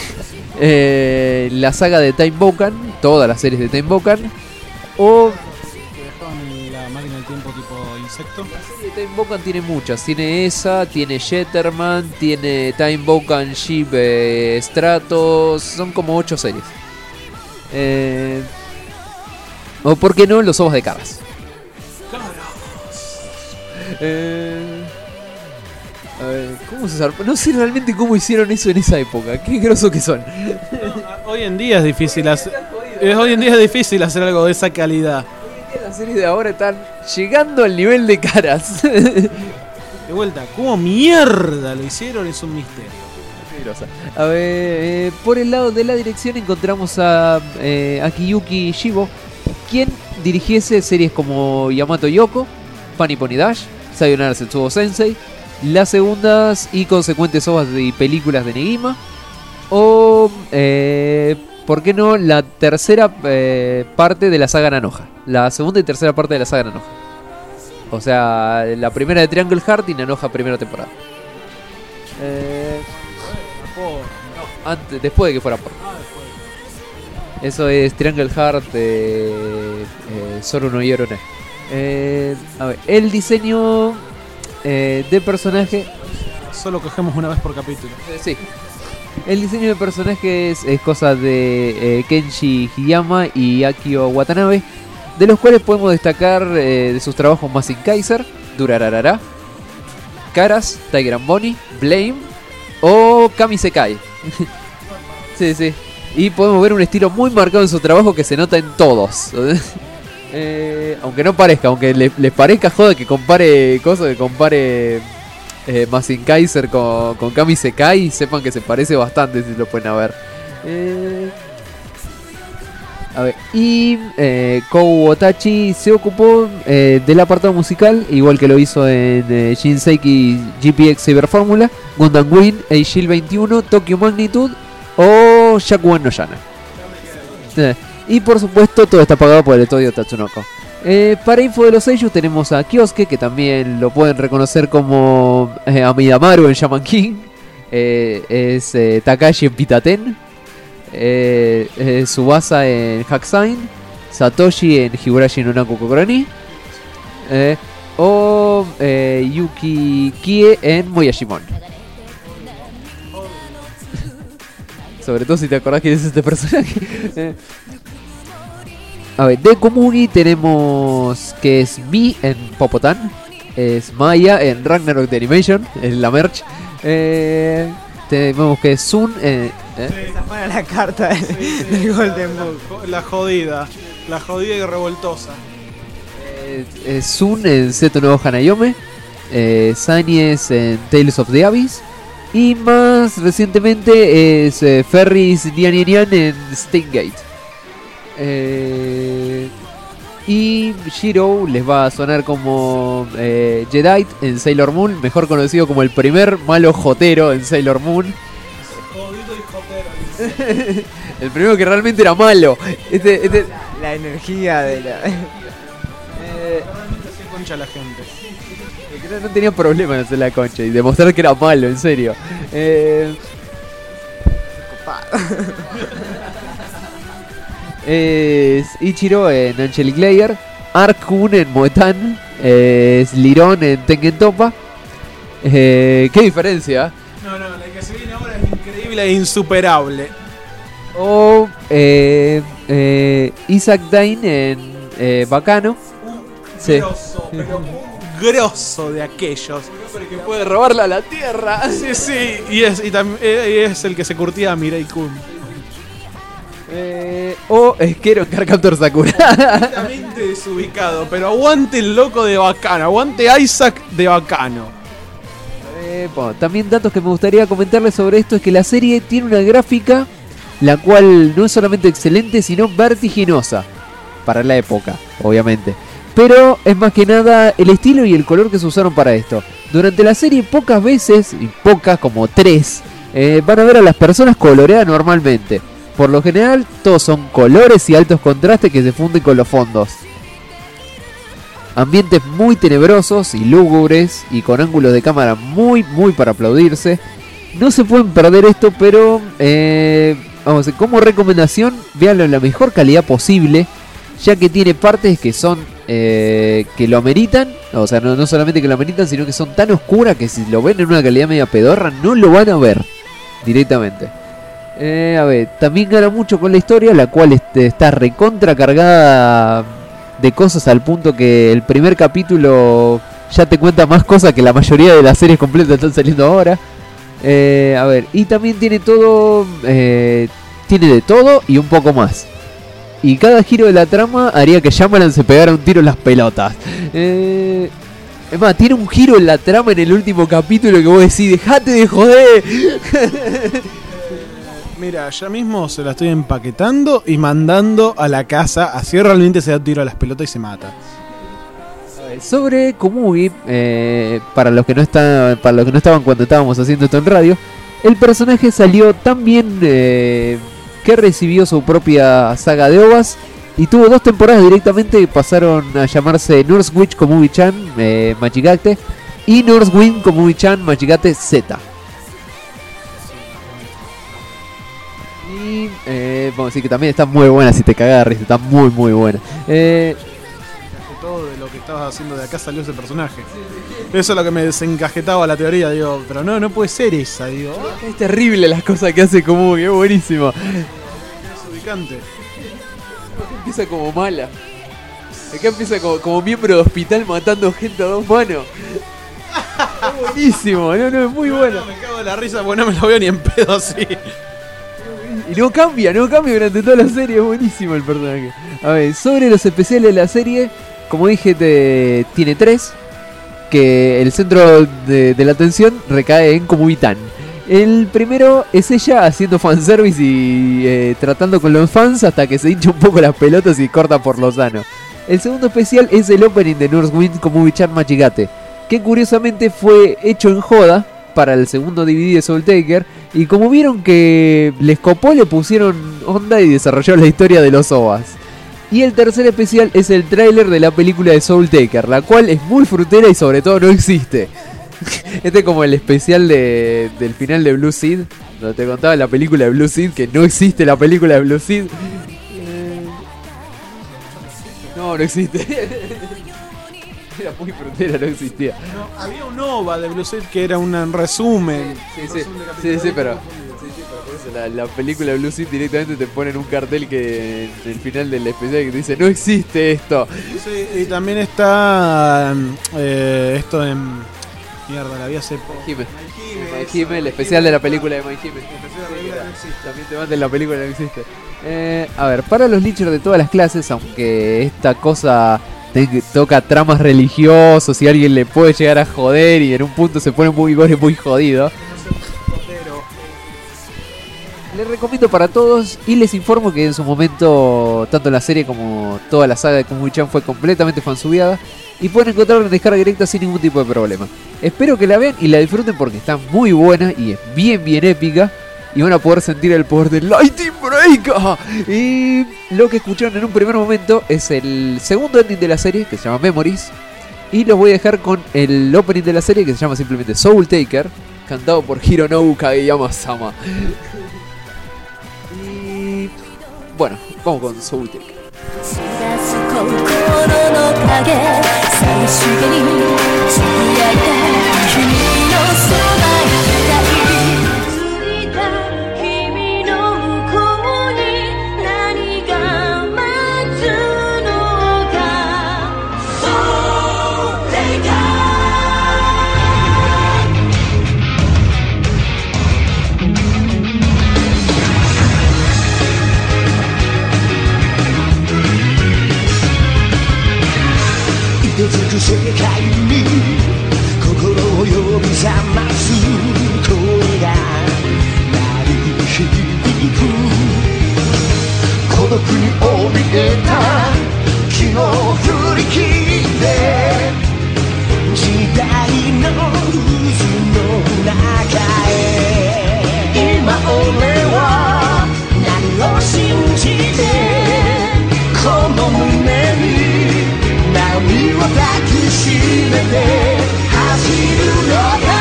eh, la saga de Time Bokan, todas las series de Time Bokan, o Que dejaban la máquina del tiempo tipo insecto. la serie de Time Bokan tiene muchas, tiene esa, tiene Shatterman, tiene Time Bokan Ship eh, Stratos, son como ocho series. Eh, o por qué no, los ojos de Caras. Eh, a ver, ¿cómo se zarpó? No sé realmente cómo hicieron eso en esa época. Qué grosos que son. No, hoy en día es difícil hacer, eh, hoy en día es difícil hacer algo de esa calidad. Las series de ahora están llegando al nivel de Caras. De vuelta, ¿cómo mierda lo hicieron? Es un misterio. A ver, eh, por el lado de la dirección encontramos a eh, Akiyuki Shibo, quien dirigiese series como Yamato Yoko, Funny Pony Dash, Sayonara Setsubo Sensei, las segundas y consecuentes ovas de películas de Negima, o, eh, ¿por qué no?, la tercera eh, parte de la saga Nanoha. La segunda y tercera parte de la saga Nanoha. O sea, la primera de Triangle Heart y Nanoha primera temporada. Eh, no, antes, después de que fuera por. Eso es Triangle Heart eh, eh, Soru no Yorone. Eh, a ver, el diseño eh, de personaje. Solo cogemos una vez por capítulo. Eh, sí. El diseño de personajes es cosa de eh, Kenshi Hiyama y Akio Watanabe, de los cuales podemos destacar eh, de sus trabajos Masin Kaiser, Durararara, Caras, Tiger and Bonnie, Blame o Kami Sekai. Sí, sí. Y podemos ver un estilo muy marcado en su trabajo que se nota en todos. eh, aunque no parezca, aunque les, les parezca joda que compare cosas, que compare eh, Masin Kaiser con, con Kami Sekai, sepan que se parece bastante si lo pueden ver. Eh, a ver, y eh, Kou Otachi se ocupó eh, del apartado musical, igual que lo hizo en eh, Shinseiki G P X Cyber Formula, Gundam Wing, Eishil veintiuno, Tokyo Magnitude o Shakugan no Yana. Eh, y por supuesto todo está pagado por el estudio Tatsunoko. Eh, para info de los sellos tenemos a Kyosuke, que también lo pueden reconocer como eh, Amidamaru en Shaman King. Eh, es eh, Takashi en Pitaten. Eh, eh, Tsubasa en Hakusain, Satoshi en Higurashi no Naku Kokoroni, eh, o eh, Yuki Kie en Moyashimon. Sobre todo si te acordás quién es este personaje. eh. A ver, de Komuni tenemos que es Mi en Popotan, es Maya en Ragnarok The Animation, en la merch. Eh, tenemos que es Sun en... ¿Eh? Esa fue la carta del, Sí, del Golden Book. La jodida, la jodida y revoltosa. Eh, eh, Sun en Seto no Hanayome, eh, Sanies en Tales of the Abyss, y más recientemente es eh, Ferris Nian Nian Nian en Stingate. Eh, y Shiro les va a sonar como eh, Jedi en Sailor Moon, mejor conocido como el primer malo jotero en Sailor Moon. Jodido y jotero. El primero que realmente era malo. Este, este, La energía de la... eh, Realmente se concha la gente. que no, no tenía problema en hacer la concha y demostrar que era malo, en serio. Eh, es Ichiro en Angelic Layer, Arkun en Moetan, eh, es Liron en Tengen Toppa. Eh, ¿Qué diferencia? No, no, la que se viene ahora es increíble e insuperable. O eh, eh, Isaac Dine en eh, Bacano. Sí. Grosso, pero un grosso de aquellos. Que puede robarla a la tierra. Sí, sí, y es, y tam- eh, es el que se curtía a Mirai Kun. Eh, o Esquero en Carcaptor Sakura. Completamente desubicado, pero aguante el loco de Bacano, aguante Isaac de Bacano. Eh, bueno, también datos que me gustaría comentarles sobre esto es que la serie tiene una gráfica la cual no es solamente excelente, sino vertiginosa para la época, obviamente. Pero es más que nada el estilo y el color que se usaron para esto. Durante la serie pocas veces, y pocas como tres, eh, van a ver a las personas coloreadas normalmente. Por lo general, todos son colores y altos contrastes que se funden con los fondos. Ambientes muy tenebrosos y lúgubres y con ángulos de cámara muy, muy para aplaudirse. No se pueden perder esto, pero eh, vamos, como recomendación, véanlo en la mejor calidad posible, ya que tiene partes que son eh, que lo ameritan. O sea, no, no solamente que lo ameritan, sino que son tan oscuras que si lo ven en una calidad media pedorra, no lo van a ver directamente. Eh, a ver, también gana mucho con la historia, la cual este, está recontra cargada de cosas al punto que el primer capítulo ya te cuenta más cosas que la mayoría de las series completas están saliendo ahora. Eh, a ver, y también tiene todo, eh, tiene de todo y un poco más. Y cada giro de la trama haría que Shyamalan se pegara un tiro en las pelotas. Eh, es más, tiene un giro en la trama en el último capítulo que vos decís, dejate de joder. Mira, ya mismo se la estoy empaquetando y mandando a la casa. Así realmente se da un tiro a las pelotas y se mata. Sobre Komugi, eh, para los que no están, para los que no estaban cuando estábamos haciendo esto en radio, el personaje salió tan bien eh, que recibió su propia saga de ovas y tuvo dos temporadas directamente que pasaron a llamarse Nurse Witch Komugi-chan eh, Machigate y Nurse Wind Komugi-chan Machigate Z. Y eh, vamos a decir que también está muy buena, si te cagás de risa, está muy muy buena. Eh, Todo de lo que estabas haciendo de acá salió ese personaje. Eso es lo que me desencajetaba la teoría, digo, pero no, no puede ser esa, digo. es terrible las cosas que hace Komugi, es buenísimo. Es ubicante. Empieza como mala. Acá empieza como, como miembro de hospital matando gente a dos manos. Es buenísimo, no, no, es muy bueno. No, me cago de la risa porque no me lo veo ni en pedo así. Y no cambia, no cambia durante toda la serie, es buenísimo el personaje. A ver, sobre los especiales de la serie, como dije, te, tiene tres. Que el centro de, de la atención recae en Komugi-tan. El primero es ella haciendo fanservice y eh, tratando con los fans hasta que se hincha un poco las pelotas y corta por lo sano. El segundo especial es el opening de Nurse Wind Komugi-chan Machigate, que curiosamente fue hecho en joda para el segundo D V D de Soul Taker, y como vieron que les copó, le pusieron onda y desarrollaron la historia de los ovas. Y el tercer especial es el tráiler de la película de Soul Taker, la cual es muy frutera y sobre todo no existe. Este es como el especial de, del final de Blue Seed, donde te contaba la película de Blue Seed, que no existe la película de Blue Seed. No, no existe. Era muy frutera, no existía. No, había un OVA de Blue Seed que era un resumen. Sí, sí, sí, sí, pero, sí, sí, pero por eso la, la película de Blue Seed directamente te ponen un cartel que en el final del especial que te dice no existe esto. Sí, y también está eh, esto en... Mierda, la vi hace poco. My Hime, el especial de la película de My Hime. También te meten la película que no existe. Eh, a ver, para los lichers de todas las clases, aunque esta cosa te, toca tramas religiosos y alguien le puede llegar a joder y en un punto se pone muy gore, muy jodido, les recomiendo para todos y les informo que en su momento tanto la serie como toda la saga de Komugi-chan fue completamente fansubiada y pueden encontrarla en descarga directa sin ningún tipo de problema. Espero que la vean y la disfruten porque está muy buena y es bien bien épica y van a poder sentir el poder del Lightning Break. Y lo que escucharon en un primer momento es el segundo ending de la serie, que se llama Memories, y los voy a dejar con el opening de la serie, que se llama simplemente Soul Taker, cantado por Hironobu Kageyama-sama. Y bueno, vamos con Soul Taker. 心の影寂しげにつぶやいた君のそばにいたいついた君の向こうに何が待つのか Soul Taker 色づく世界に心を呼び覚ます声が鳴り響く孤独に怯えた気を振り切って時代の渦の中へ今俺は何を信じてこの胸に波を抱きしめて走るのか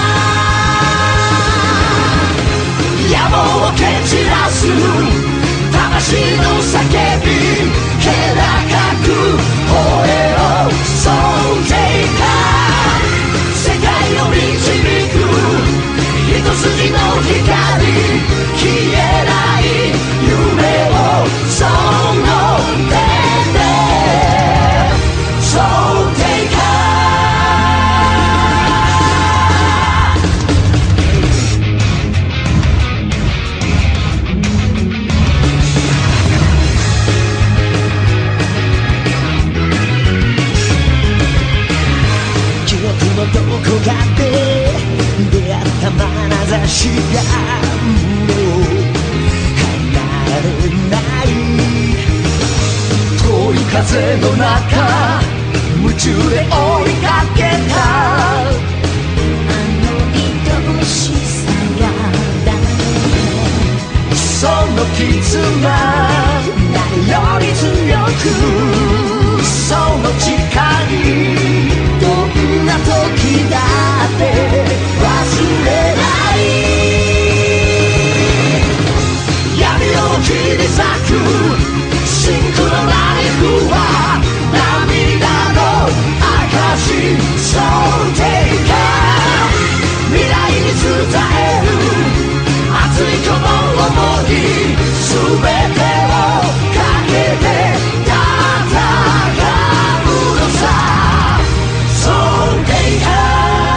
野望を蹴散らす魂の叫び気高く吠えろ Soul Taker 世界を導く一筋の光消えない夢をその手でSoul Taker ちが胸を離れない遠い風の中夢中で追いかけたあの愛しさは誰その絆より強くその誓いどんな時だって忘れない闇を切り裂くシンクロナイフは涙の証そうていか未来に伝える熱いこの想い全てをかけて戦うのさそうていか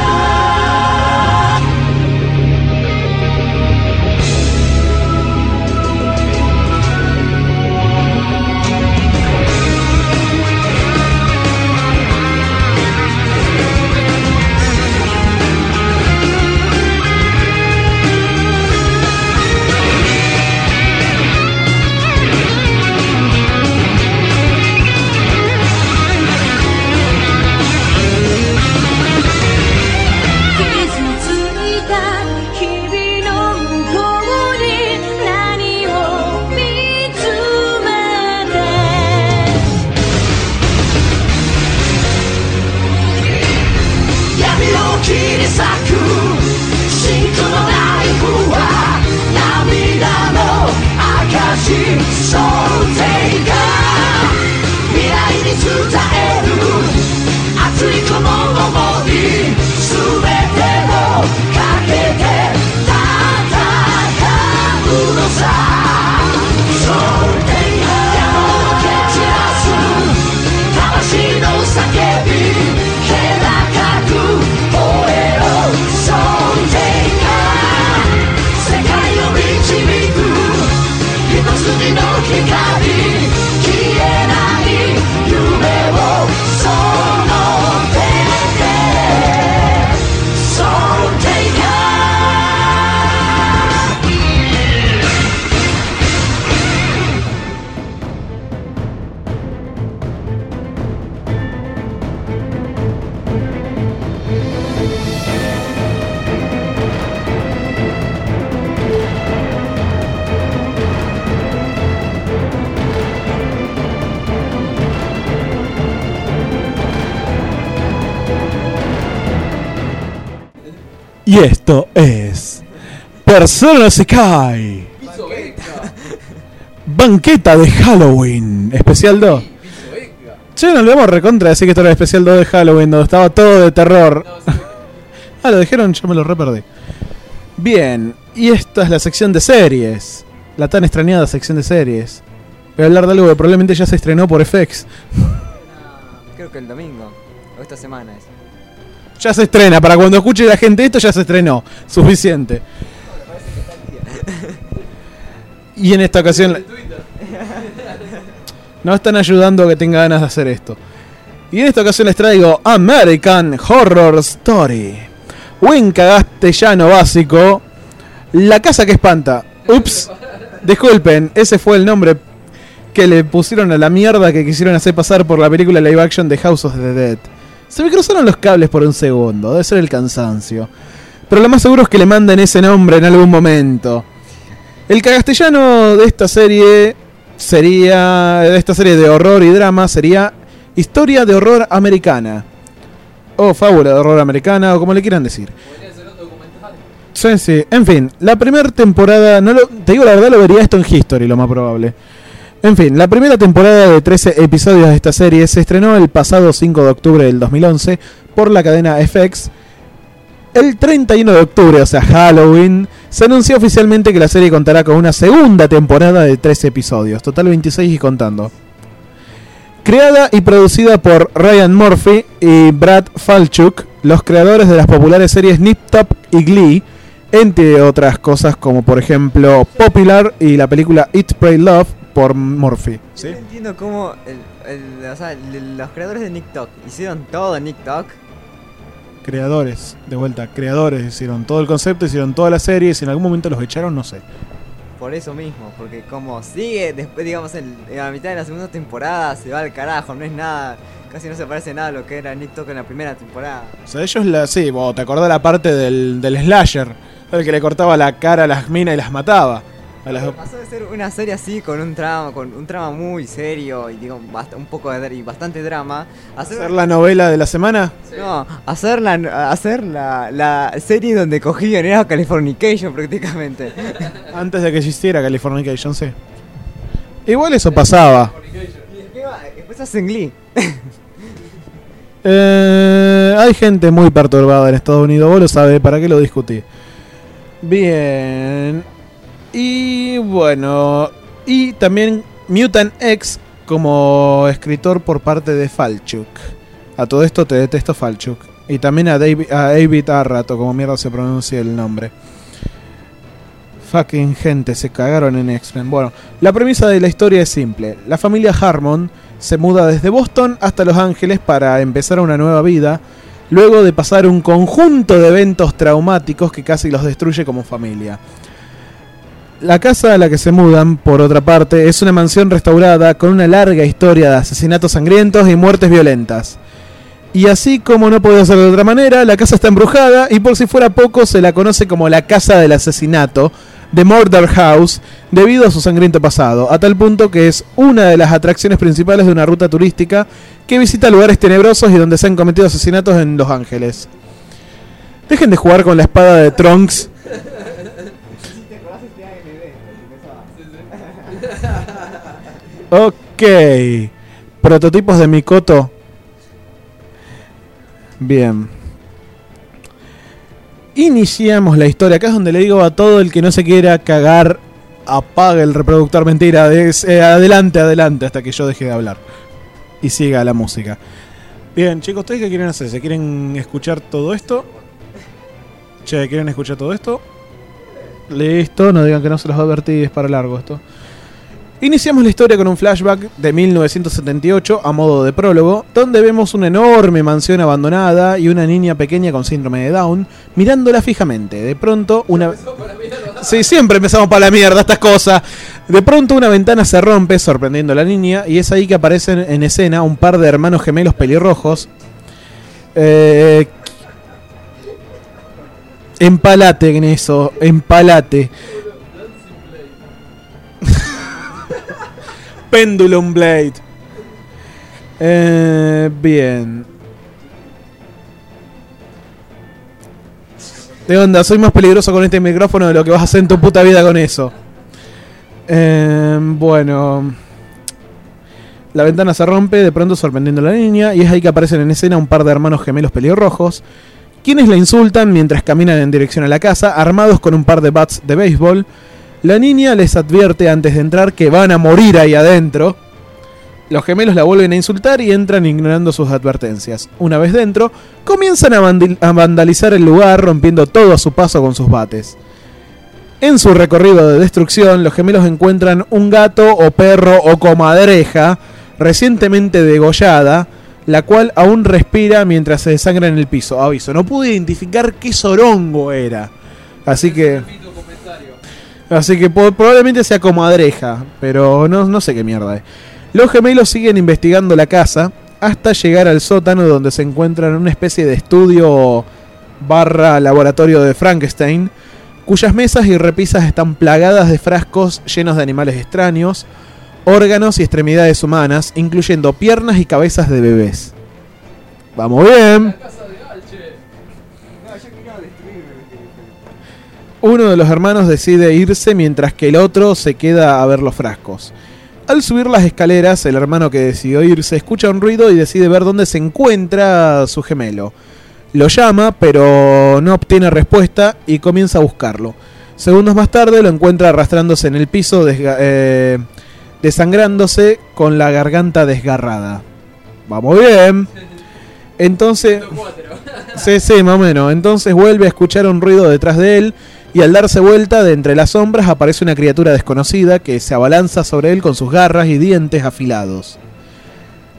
切り裂くシンクロナイフは涙の証そうていか未来に伝える熱いこの想い全てをかけて戦うのさそうていか山を蹴散らす魂の叫び気高く罪の光消えない夢をその手でそうていか Y esto es Persona Sekai Banqueta de Halloween Especial dos. Che, nos le vamos recontra decir que esto era el especial dos de Halloween, donde estaba todo de terror. Ah, lo dijeron, yo me lo re perdí. Bien, y esta es la sección de series. La tan extrañada sección de series. Voy a hablar de algo que probablemente ya se estrenó por F X. Creo que el domingo, o esta semana es. Ya se estrena, para cuando escuche la gente esto ya se estrenó. Suficiente. Y en esta ocasión no están ayudando a que tenga ganas de hacer esto. Y en esta ocasión les traigo American Horror Story, o en castellano básico, La casa que espanta. Ups, disculpen, ese fue el nombre que le pusieron a la mierda que quisieron hacer pasar por la película live action de House of the Dead. Se me cruzaron los cables por un segundo, debe ser el cansancio. Pero lo más seguro es que le manden ese nombre en algún momento. El castellano de esta serie sería, de esta serie de horror y drama, sería Historia de Horror Americana. O Fábula de Horror Americana, o como le quieran decir. Sí, sí. En fin, la primera temporada, no lo, te digo la verdad, lo vería esto en History, lo más probable. En fin, la primera temporada de trece episodios de esta serie se estrenó el pasado cinco de octubre del dos mil once por la cadena F X. El treinta y uno de octubre, o sea Halloween, se anunció oficialmente que la serie contará con una segunda temporada de trece episodios, total veintiséis y contando. Creada y producida por Ryan Murphy y Brad Falchuk, los creadores de las populares series Nip Tuck y Glee, entre otras cosas como por ejemplo Popular y la película Eat, Pray, Love por Murphy. ¿Sí? No entiendo cómo el, el, o sea, el, los creadores de Nick Tuck hicieron todo Nick Tuck. creadores, de vuelta, creadores hicieron todo el concepto, hicieron toda la serie, y si en algún momento los echaron, no sé. Por eso mismo, porque como sigue después, digamos, en, en la mitad de la segunda temporada se va al carajo, no es nada, casi no se parece nada a lo que era Nick Tucker en la primera temporada. O sea, ellos, la, sí, vos te acordás la parte del, del slasher, el que le cortaba la cara a las minas y las mataba. A las... Pasó de ser una serie así con un trama, con un trama muy serio y digo bast- un poco de y bastante drama. Hacer, ¿Hacer la novela de la semana? No, hacer la hacer la, la serie donde cogían era Californication prácticamente. Antes de que existiera Californication, sí. Igual eso pasaba. Y después hacen Glee. Eh, hay gente muy perturbada en Estados Unidos, vos lo sabés, ¿para qué lo discutí? Bien. Y bueno, y también Mutant X como escritor por parte de Falchuk. A todo esto te detesto, Falchuk. Y también a David, a David Arrato, como mierda se pronuncia el nombre. Fucking gente, se cagaron en X-Men. Bueno, la premisa de la historia es simple. La familia Harmon se muda desde Boston hasta Los Ángeles para empezar una nueva vida, luego de pasar un conjunto de eventos traumáticos que casi los destruye como familia. La casa a la que se mudan, por otra parte, es una mansión restaurada con una larga historia de asesinatos sangrientos y muertes violentas. Y así como no puede ser de otra manera, la casa está embrujada y por si fuera poco se la conoce como la casa del asesinato, The Murder House, debido a su sangriento pasado, a tal punto que es una de las atracciones principales de una ruta turística que visita lugares tenebrosos y donde se han cometido asesinatos en Los Ángeles. Dejen de jugar con la espada de Trunks. Ok. Prototipos de Mikoto. Bien. Iniciamos la historia. Acá es donde le digo a todo el que no se quiera cagar, apague el reproductor. Mentira. Es, eh, adelante, adelante, hasta que yo deje de hablar. Y siga la música. Bien, chicos, ¿ustedes qué quieren hacer? ¿Se quieren escuchar todo esto? Che, ¿quieren escuchar todo esto? Listo, no digan que no se los advertí, es para largo esto. Iniciamos la historia con un flashback de mil novecientos setenta y ocho a modo de prólogo, donde vemos una enorme mansión abandonada y una niña pequeña con síndrome de Down mirándola fijamente. De pronto una... Sí, siempre empezamos para la mierda estas cosas. De pronto una ventana se rompe sorprendiendo a la niña y es ahí que aparecen en escena un par de hermanos gemelos pelirrojos. Eh... Empalate en eso, empalate. Pendulum Blade. Eh, bien. ¿De onda? Soy más peligroso con este micrófono de lo que vas a hacer en tu puta vida con eso. Eh, bueno. La ventana se rompe, de pronto sorprendiendo a la niña, y es ahí que aparecen en escena un par de hermanos gemelos pelirrojos, quienes la insultan mientras caminan en dirección a la casa, armados con un par de bats de béisbol. La niña les advierte antes de entrar que van a morir ahí adentro. Los gemelos la vuelven a insultar y entran ignorando sus advertencias. Una vez dentro, comienzan a, vandal- a vandalizar el lugar, rompiendo todo a su paso con sus bates. En su recorrido de destrucción, los gemelos encuentran un gato o perro o comadreja recientemente degollada, la cual aún respira mientras se desangra en el piso. Aviso, no pude identificar qué sorongo era. Así que... Así que po- probablemente sea comadreja, pero no, no sé qué mierda es. Los gemelos siguen investigando la casa hasta llegar al sótano donde se encuentran una especie de estudio barra laboratorio de Frankenstein, cuyas mesas y repisas están plagadas de frascos llenos de animales extraños, órganos y extremidades humanas, incluyendo piernas y cabezas de bebés. ¡Vamos bien! Uno de los hermanos decide irse mientras que el otro se queda a ver los frascos. Al subir las escaleras, el hermano que decidió irse escucha un ruido y decide ver dónde se encuentra su gemelo. Lo llama, pero no obtiene respuesta y comienza a buscarlo. Segundos más tarde lo encuentra arrastrándose en el piso, desga- eh, desangrándose con la garganta desgarrada. ¡Vamos bien! Entonces... Sí, sí, más o menos. Entonces vuelve a escuchar un ruido detrás de él y al darse vuelta, de entre las sombras aparece una criatura desconocida que se abalanza sobre él con sus garras y dientes afilados.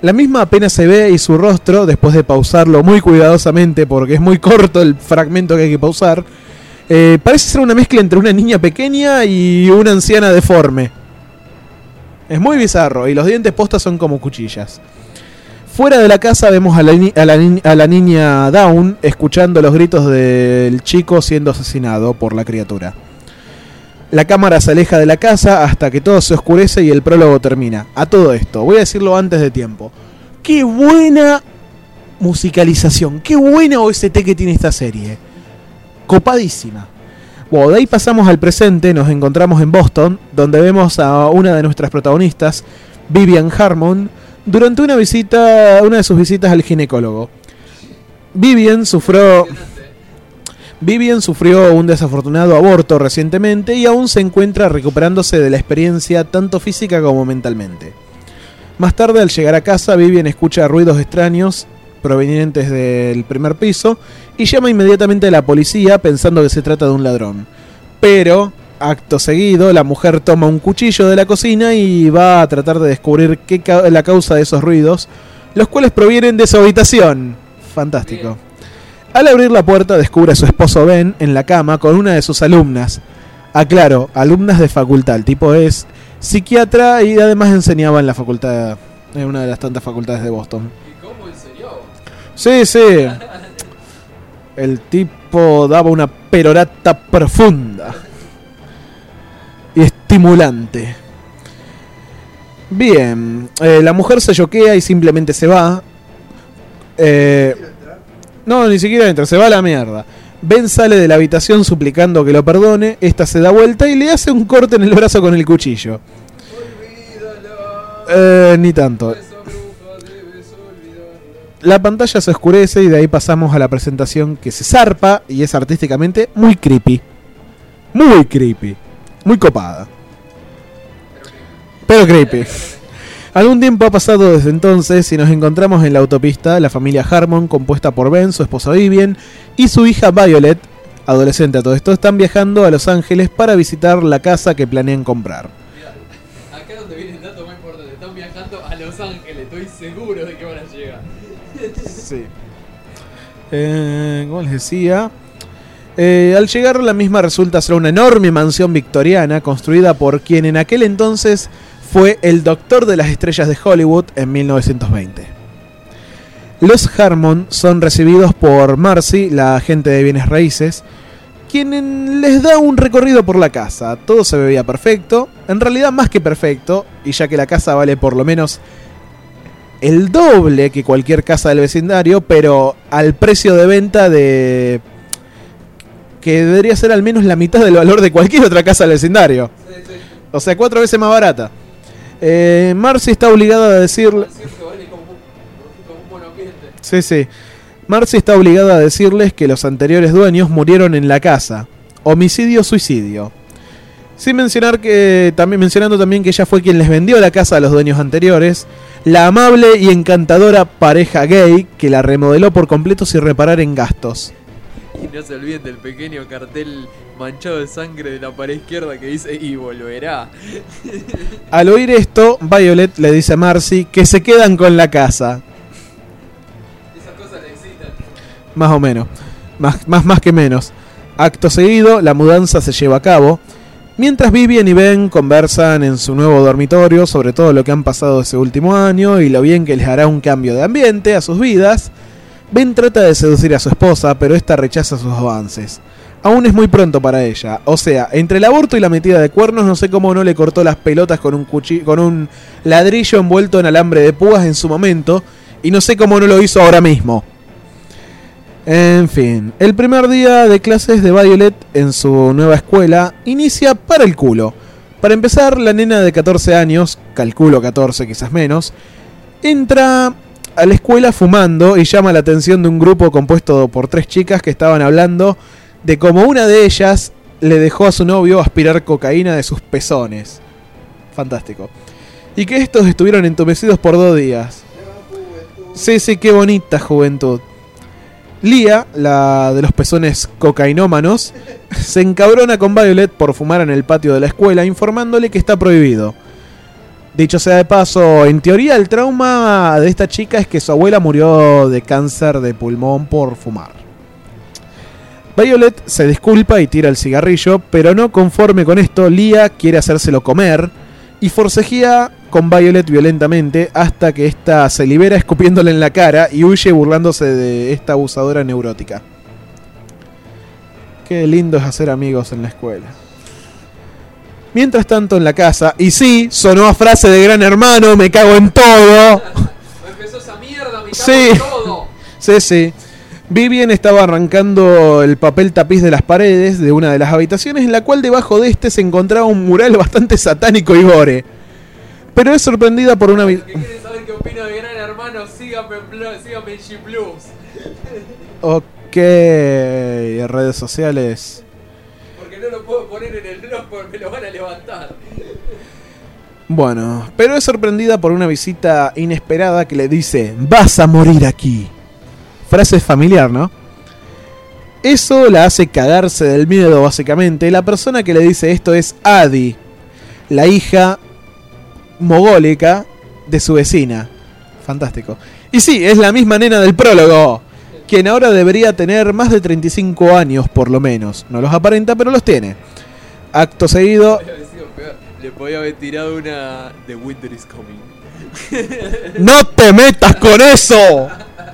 La misma apenas se ve y su rostro, después de pausarlo muy cuidadosamente porque es muy corto el fragmento que hay que pausar, eh, parece ser una mezcla entre una niña pequeña y una anciana deforme. Es muy bizarro y los dientes postas son como cuchillas. Fuera de la casa vemos a la, ni- a la, ni- a la niña Dawn escuchando los gritos del chico siendo asesinado por la criatura. La cámara se aleja de la casa hasta que todo se oscurece y el prólogo termina. A todo esto, voy a decirlo antes de tiempo. ¡Qué buena musicalización! ¡Qué buena O S T que tiene esta serie! Copadísima. Bueno, de ahí pasamos al presente, nos encontramos en Boston, donde vemos a una de nuestras protagonistas, Vivian Harmon, durante una visita, una de sus visitas al ginecólogo. Vivian sufrió... Vivian sufrió un desafortunado aborto recientemente y aún se encuentra recuperándose de la experiencia tanto física como mentalmente. Más tarde, al llegar a casa, Vivian escucha ruidos extraños provenientes del primer piso y llama inmediatamente a la policía pensando que se trata de un ladrón. Pero, acto seguido, la mujer toma un cuchillo de la cocina y va a tratar de descubrir qué ca- la causa de esos ruidos, los cuales provienen de su habitación. Fantástico. Al abrir la puerta descubre a su esposo Ben en la cama con una de sus alumnas. Aclaro, alumnas de facultad. El tipo es psiquiatra y además enseñaba en la facultad, en una de las tantas facultades de Boston. ¿Y cómo enseñó? Sí, sí. El tipo daba una perorata profunda y estimulante. Bien, eh, la mujer se choquea y simplemente se va. Eh... No, ni siquiera entra, se va a la mierda. Ben sale de la habitación suplicando que lo perdone. Esta se da vuelta y le hace un corte en el brazo con el cuchillo. Eh, ni tanto. La pantalla se oscurece y de ahí pasamos a la presentación que se zarpa y es artísticamente muy creepy. Muy creepy. Muy copada. Pero creepy. Algún tiempo ha pasado desde entonces y nos encontramos en la autopista, la familia Harmon, compuesta por Ben, su esposa Vivian, y su hija Violet, adolescente a todo esto, están viajando a Los Ángeles para visitar la casa que planean comprar. Mirá, acá donde viene el dato más importante, están viajando a Los Ángeles, estoy seguro de que van a llegar. Sí. Eh, como les decía, eh, al llegar la misma resulta ser una enorme mansión victoriana construida por quien en aquel entonces fue el doctor de las estrellas de Hollywood en mil novecientos veinte. Los Harmon son recibidos por Marcy, la agente de bienes raíces, quien les da un recorrido por la casa. Todo se veía perfecto, en realidad más que perfecto, y ya que la casa vale por lo menos el doble que cualquier casa del vecindario, pero al precio de venta de... que debería ser al menos la mitad del valor de cualquier otra casa del vecindario. O sea, cuatro veces más barata. Eh, Marcy está obligada a decirle... Sí, sí. Marcy está obligada a decirles que los anteriores dueños murieron en la casa. Homicidio-suicidio. Sin mencionar que también mencionando también que ella fue quien les vendió la casa a los dueños anteriores, la amable y encantadora pareja gay que la remodeló por completo sin reparar en gastos. Y no se olviden del pequeño cartel manchado de sangre de la pared izquierda que dice "y volverá". Al oír esto, Violet le dice a Marcy que se quedan con la casa. Esas cosas le excitan. Más o menos. Más, más, más que menos. Acto seguido, la mudanza se lleva a cabo. Mientras Vivian y Ben conversan en su nuevo dormitorio sobre todo lo que han pasado ese último año y lo bien que les hará un cambio de ambiente a sus vidas, Ben trata de seducir a su esposa, pero esta rechaza sus avances. Aún es muy pronto para ella. O sea, entre el aborto y la metida de cuernos, no sé cómo no le cortó las pelotas con un cuchi- con un ladrillo envuelto en alambre de púas en su momento, y no sé cómo no lo hizo ahora mismo. En fin, el primer día de clases de Violet en su nueva escuela inicia para el culo. Para empezar, la nena de catorce años, calculo catorce, quizás menos, entra a la escuela fumando y llama la atención de un grupo compuesto por tres chicas que estaban hablando de cómo una de ellas le dejó a su novio aspirar cocaína de sus pezones. Fantástico. Y que estos estuvieron entumecidos por dos días. Sí, sí, qué bonita juventud. Lia, la de los pezones cocainómanos, se encabrona con Violet por fumar en el patio de la escuela, informándole que está prohibido. Dicho sea de paso, en teoría el trauma de esta chica es que su abuela murió de cáncer de pulmón por fumar. Violet se disculpa y tira el cigarrillo, pero no conforme con esto, Lia quiere hacérselo comer y forcejea con Violet violentamente hasta que ésta se libera escupiéndole en la cara y huye burlándose de esta abusadora neurótica. Qué lindo es hacer amigos en la escuela. Mientras tanto en la casa, y sí, sonó a frase de Gran Hermano, me cago en todo. Empezó esa mierda, me cago Sí. en todo. Sí, sí. Vivian estaba arrancando el papel tapiz de las paredes de una de las habitaciones, en la cual debajo de este se encontraba un mural bastante satánico y gore. Pero es sorprendida por una... vi- Si quieren saber qué opino de Gran Hermano, síganme en, Blu- síganme en G Plus. Ok, redes sociales. Porque no lo puedo poner en el blog porque me lo van a levantar. Bueno, pero es sorprendida por una visita inesperada que le dice, vas a morir aquí. Frase familiar, ¿no? Eso la hace cagarse del miedo, básicamente. La persona que le dice esto es Adi, la hija mogólica de su vecina. Fantástico. Y sí, es la misma nena del prólogo, quien ahora debería tener más de treinta y cinco años, por lo menos. No los aparenta, pero los tiene. Acto seguido... Le podía haber tirado una The Winter is Coming. ¡No te metas con eso!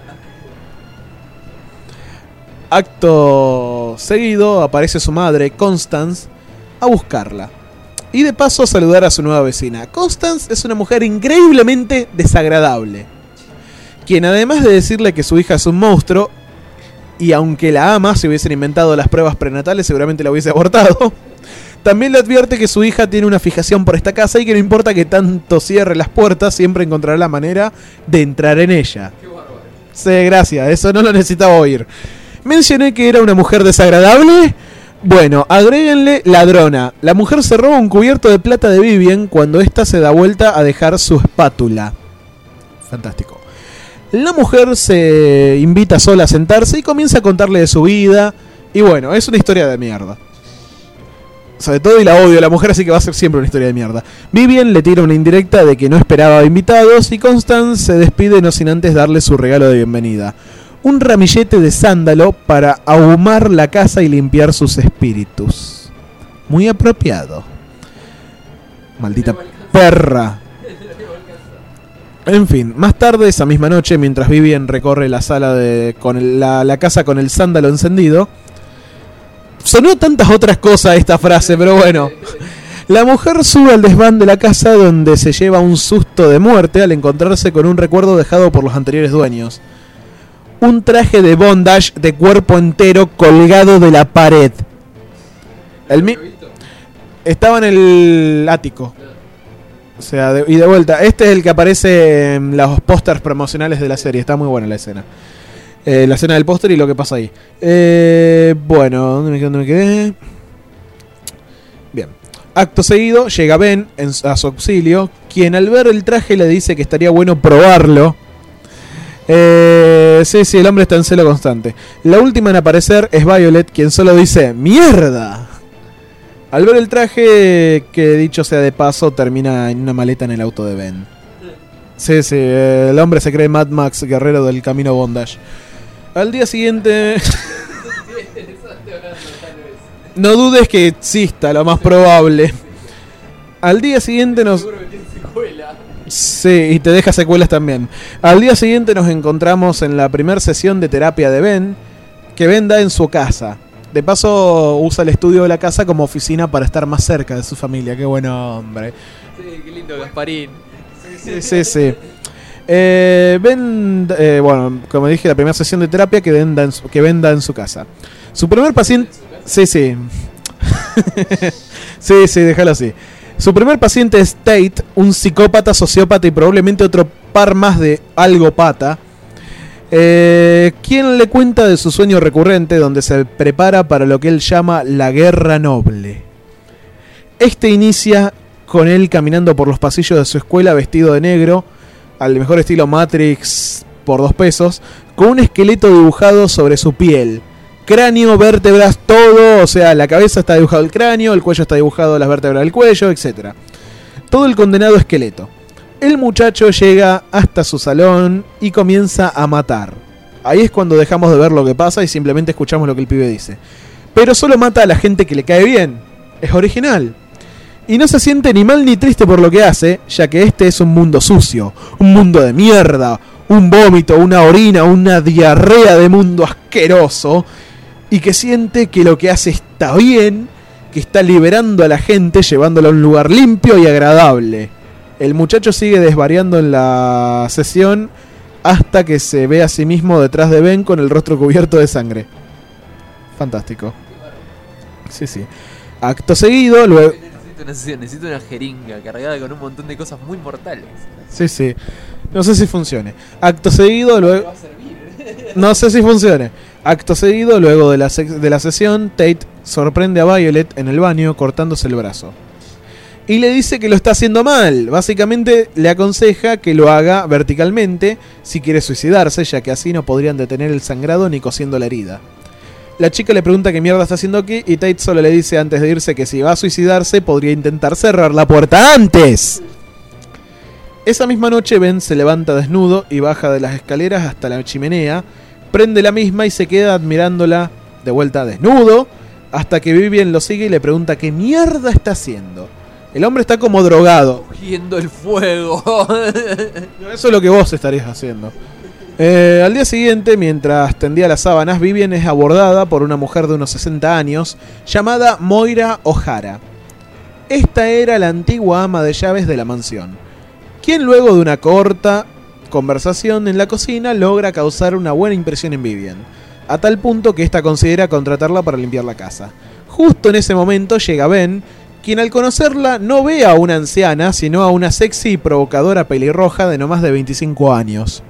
Acto seguido aparece su madre, Constance, a buscarla. Y de paso a saludar a su nueva vecina. Constance es una mujer increíblemente desagradable, quien además de decirle que su hija es un monstruo, y aunque la ama, si hubiesen inventado las pruebas prenatales seguramente la hubiese abortado, también le advierte que su hija tiene una fijación por esta casa y que no importa que tanto cierre las puertas, siempre encontrará la manera de entrar en ella. Qué bárbaro. Sí, gracias, eso no lo necesitaba oír. Mencioné que era una mujer desagradable. Bueno, agréguenle ladrona. La mujer se roba un cubierto de plata de Vivian cuando ésta se da vuelta a dejar su espátula. Fantástico. La mujer se invita sola a sentarse y comienza a contarle de su vida. Y bueno, es una historia de mierda. Sobre todo, y la odio a la mujer, así que va a ser siempre una historia de mierda. Vivian le tira una indirecta de que no esperaba invitados y Constance se despide no sin antes darle su regalo de bienvenida. Un ramillete de sándalo para ahumar la casa y limpiar sus espíritus. Muy apropiado. Maldita perra. En fin, más tarde esa misma noche, mientras Vivian recorre la sala de con el, la, la casa con el sándalo encendido, sonó tantas otras cosas esta frase, pero bueno. La mujer sube al desván de la casa donde se lleva un susto de muerte al encontrarse con un recuerdo dejado por los anteriores dueños. Un traje de bondage de cuerpo entero colgado de la pared. El mi- Estaba en el ático. O sea, de, y de vuelta, este es el que aparece en los pósters promocionales de la serie. Está muy buena la escena. Eh, la escena del póster y lo que pasa ahí. Eh, bueno, ¿dónde me quedé? ¿Dónde me quedé? Bien. Acto seguido, llega Ben en, a su auxilio, quien al ver el traje le dice que estaría bueno probarlo. Eh, sí, sí, el hombre está en celo constante. La última en aparecer es Violet, quien solo dice ¡mierda! Al ver el traje, que dicho sea de paso, termina en una maleta en el auto de Ben. Sí, sí, eh, el hombre se cree Mad Max, guerrero del camino bondage. Al día siguiente... No dudes que exista, lo más probable. Al día siguiente nos... Sí, y te deja secuelas también. Al día siguiente nos encontramos en la primera sesión de terapia de Ben, que Ben da en su casa. De paso usa el estudio de la casa como oficina para estar más cerca de su familia. Qué buen hombre. Sí, qué lindo Gasparín. Sí, sí, sí. Eh, Ben, eh, bueno, como dije, la primera sesión de terapia que Ben da en su, que Ben da en su casa. Su primer paciente... Sí, sí. Sí, sí, déjalo así. Su primer paciente es Tate, un psicópata, sociópata y probablemente otro par más de algo pata, eh, quien le cuenta de su sueño recurrente donde se prepara para lo que él llama la guerra noble. Este inicia con él caminando por los pasillos de su escuela vestido de negro, al mejor estilo Matrix por dos pesos, con un esqueleto dibujado sobre su piel. Cráneo, vértebras, todo, o sea, la cabeza está dibujado el cráneo, el cuello está dibujado las vértebras del cuello, etcétera. todo el condenado esqueleto. El muchacho llega hasta su salón y comienza a matar. Ahí es cuando dejamos de ver lo que pasa y simplemente escuchamos lo que el pibe dice. Pero solo mata a la gente que le cae bien. Es original. Y no se siente ni mal ni triste por lo que hace, ya que este es un mundo sucio, un mundo de mierda, un vómito, una orina, una diarrea de mundo asqueroso, y que siente que lo que hace está bien, que está liberando a la gente, llevándola a un lugar limpio y agradable. El muchacho sigue desvariando en la sesión hasta que se ve a sí mismo detrás de Ben con el rostro cubierto de sangre. Fantástico. Sí, sí. Acto seguido, luego... Necesito una sesión, necesito una jeringa cargada con un montón de cosas muy mortales. Sí, sí. No sé si funcione. Acto seguido, luego... No sé si funcione. Acto seguido, luego de la, de la sesión, Tate sorprende a Violet en el baño cortándose el brazo. Y le dice que lo está haciendo mal. Básicamente le aconseja que lo haga verticalmente si quiere suicidarse, ya que así no podrían detener el sangrado ni cosiendo la herida. La chica le pregunta qué mierda está haciendo aquí y Tate solo le dice antes de irse que si va a suicidarse podría intentar cerrar la puerta antes. Esa misma noche Ben se levanta desnudo y baja de las escaleras hasta la chimenea, prende la misma y se queda admirándola de vuelta desnudo hasta que Vivian lo sigue y le pregunta qué mierda está haciendo. El hombre está como drogado. Cogiendo el fuego. Eso es lo que vos estarías haciendo. Eh, al día siguiente, mientras tendía las sábanas, Vivian es abordada por una mujer de unos sesenta años llamada Moira O'Hara. Esta era la antigua ama de llaves de la mansión, quien luego de una corta conversación en la cocina logra causar una buena impresión en Vivian, a tal punto que ésta considera contratarla para limpiar la casa. Justo en ese momento llega Ben, quien al conocerla no ve a una anciana, sino a una sexy y provocadora pelirroja de no más de veinticinco años.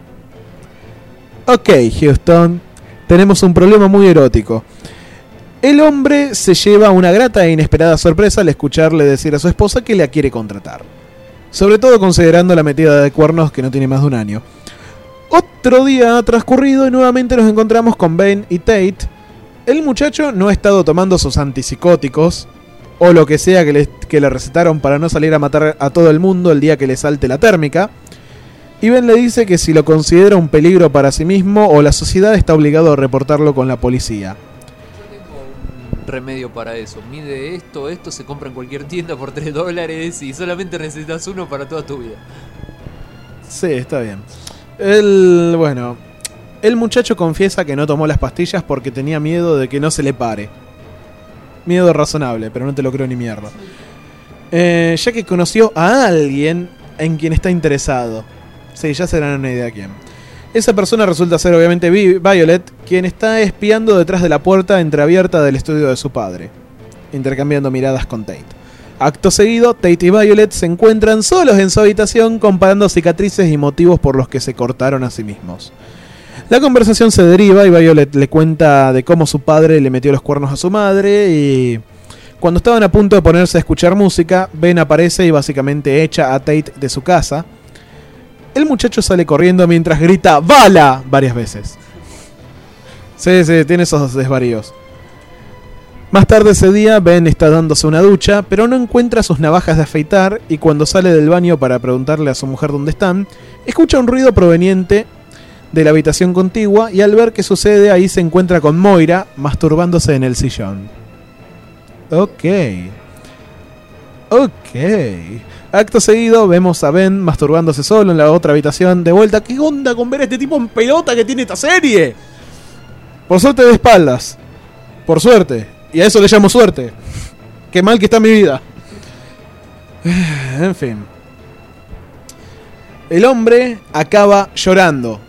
Ok, Houston, tenemos un problema muy erótico. El hombre se lleva una grata e inesperada sorpresa al escucharle decir a su esposa que la quiere contratar. Sobre todo considerando la metida de cuernos que no tiene más de un año. Otro día ha transcurrido y nuevamente nos encontramos con Ben y Tate. El muchacho no ha estado tomando sus antipsicóticos o lo que sea que le, que le recetaron para no salir a matar a todo el mundo el día que le salte la térmica. Y Ben le dice que si lo considera un peligro para sí mismo o la sociedad está obligado a reportarlo con la policía. Yo tengo un remedio para eso. Mide esto, esto se compra en cualquier tienda por tres dólares y solamente necesitas uno para toda tu vida. Sí, está bien. El, bueno, el muchacho confiesa que no tomó las pastillas porque tenía miedo de que no se le pare. Miedo razonable, pero no te lo creo ni mierda. Eh, ya que conoció a alguien en quien está interesado. Sí, ya se darán una idea quién. Esa persona resulta ser obviamente Violet, quien está espiando detrás de la puerta entreabierta del estudio de su padre, intercambiando miradas con Tate. Acto seguido, Tate y Violet se encuentran solos en su habitación comparando cicatrices y motivos por los que se cortaron a sí mismos. La conversación se deriva y Violet le cuenta de cómo su padre le metió los cuernos a su madre y... Cuando estaban a punto de ponerse a escuchar música, Ben aparece y básicamente echa a Tate de su casa. El muchacho sale corriendo mientras grita ¡Bala! Varias veces. Sí, sí, tiene esos desvaríos. Más tarde ese día, Ben está dándose una ducha, pero no encuentra sus navajas de afeitar y cuando sale del baño para preguntarle a su mujer dónde están, escucha un ruido proveniente de la habitación contigua y al ver qué sucede ahí se encuentra con Moira masturbándose en el sillón. Ok. Ok. Acto seguido vemos a Ben masturbándose solo en la otra habitación de vuelta. ¿Qué onda con ver a este tipo en pelota que tiene esta serie? Por suerte de espaldas. Por suerte. Y a eso le llamo suerte. Qué mal que está mi vida. En fin. El hombre acaba llorando.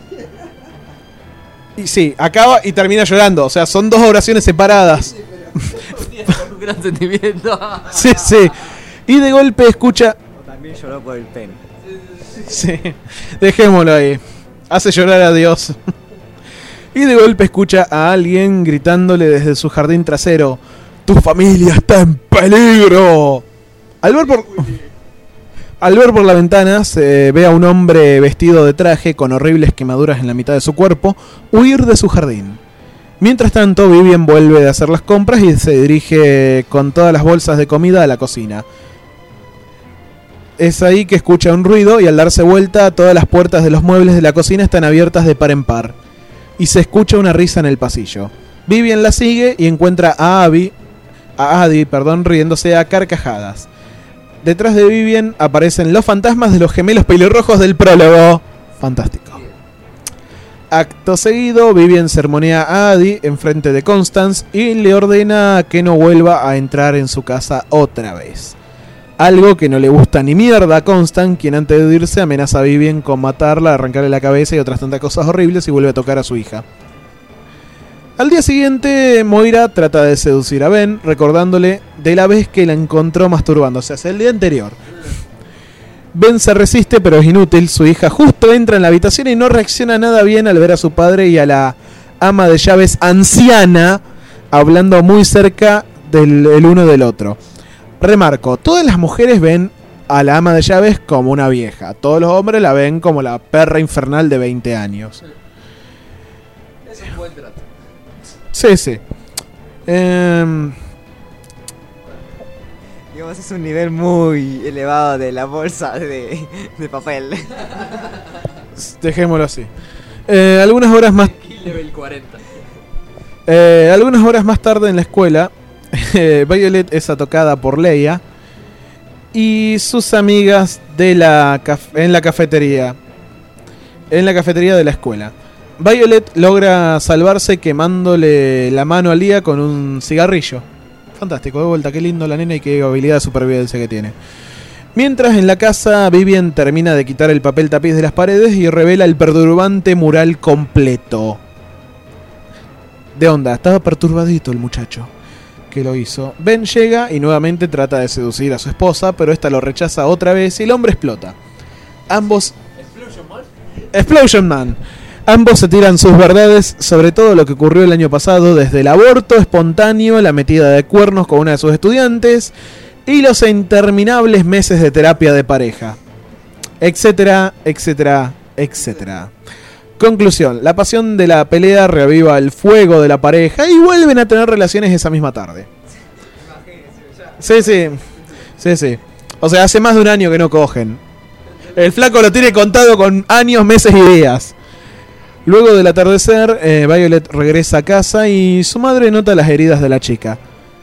Y sí, acaba y termina llorando. O sea, son dos oraciones separadas. Un gran sentimiento. Sí, sí. Y de golpe escucha... También lloró por el pene. Sí, dejémoslo ahí. Hace llorar a Dios. Y de golpe escucha a alguien gritándole desde su jardín trasero: ¡Tu familia está en peligro! Al ver por... Al ver por la ventana se ve a un hombre vestido de traje con horribles quemaduras en la mitad de su cuerpo huir de su jardín. Mientras tanto, Vivian vuelve de hacer las compras y se dirige con todas las bolsas de comida a la cocina. es ahí que escucha un ruido y al darse vuelta todas las puertas de los muebles de la cocina están abiertas de par en par. Y se escucha una risa en el pasillo. Vivian la sigue y encuentra a Abby, a Adi, perdón, riéndose a carcajadas. Detrás de Vivian aparecen los fantasmas de los gemelos pelirrojos del prólogo. Fantástico. Acto seguido, Vivian sermonea a Adi enfrente de Constance y le ordena que no vuelva a entrar en su casa otra vez. Algo que no le gusta ni mierda a Constance, quien antes de irse amenaza a Vivian con matarla, arrancarle la cabeza y otras tantas cosas horribles y vuelve a tocar a su hija. Al día siguiente, Moira trata de seducir a Ben, recordándole de la vez que la encontró masturbándose, o sea, el día anterior. Ben se resiste, pero es inútil. Su hija justo entra en la habitación y no reacciona nada bien al ver a su padre y a la ama de llaves anciana hablando muy cerca del el uno del otro. Remarco, todas las mujeres ven a la ama de llaves como una vieja. Todos los hombres la ven como la perra infernal de veinte años. Es un buen trato. Sí, sí. Eh... Digamos, es un nivel muy elevado de la bolsa de, de papel. Dejémoslo así. Eh, algunas horas más... Level cuarenta. Eh, algunas horas más tarde en la escuela, eh, Violet es atacada por Leia y sus amigas de la caf- en la cafetería. En la cafetería de la escuela. Violet logra salvarse quemándole la mano a Leia con un cigarrillo. Fantástico, de vuelta, qué lindo la nena y qué habilidad de supervivencia que tiene. Mientras en la casa, Vivian termina de quitar el papel tapiz de las paredes y revela el perturbante mural completo. De onda, estaba perturbadito el muchacho que lo hizo. Ben llega y nuevamente trata de seducir a su esposa, pero esta lo rechaza otra vez y el hombre explota. Ambos... ¿Explosion Man? Explosion Man. Ambos se tiran sus verdades sobre todo lo que ocurrió el año pasado, desde el aborto espontáneo, la metida de cuernos con una de sus estudiantes y los interminables meses de terapia de pareja, etcétera, etcétera, etcétera. Conclusión, la pasión de la pelea reaviva el fuego de la pareja y vuelven a tener relaciones esa misma tarde. Sí, sí, sí, sí. O sea, hace más de un año que no cogen. El flaco lo tiene contado con años, meses y días. Luego del atardecer, eh, Violet regresa a casa y su madre nota las heridas de la chica.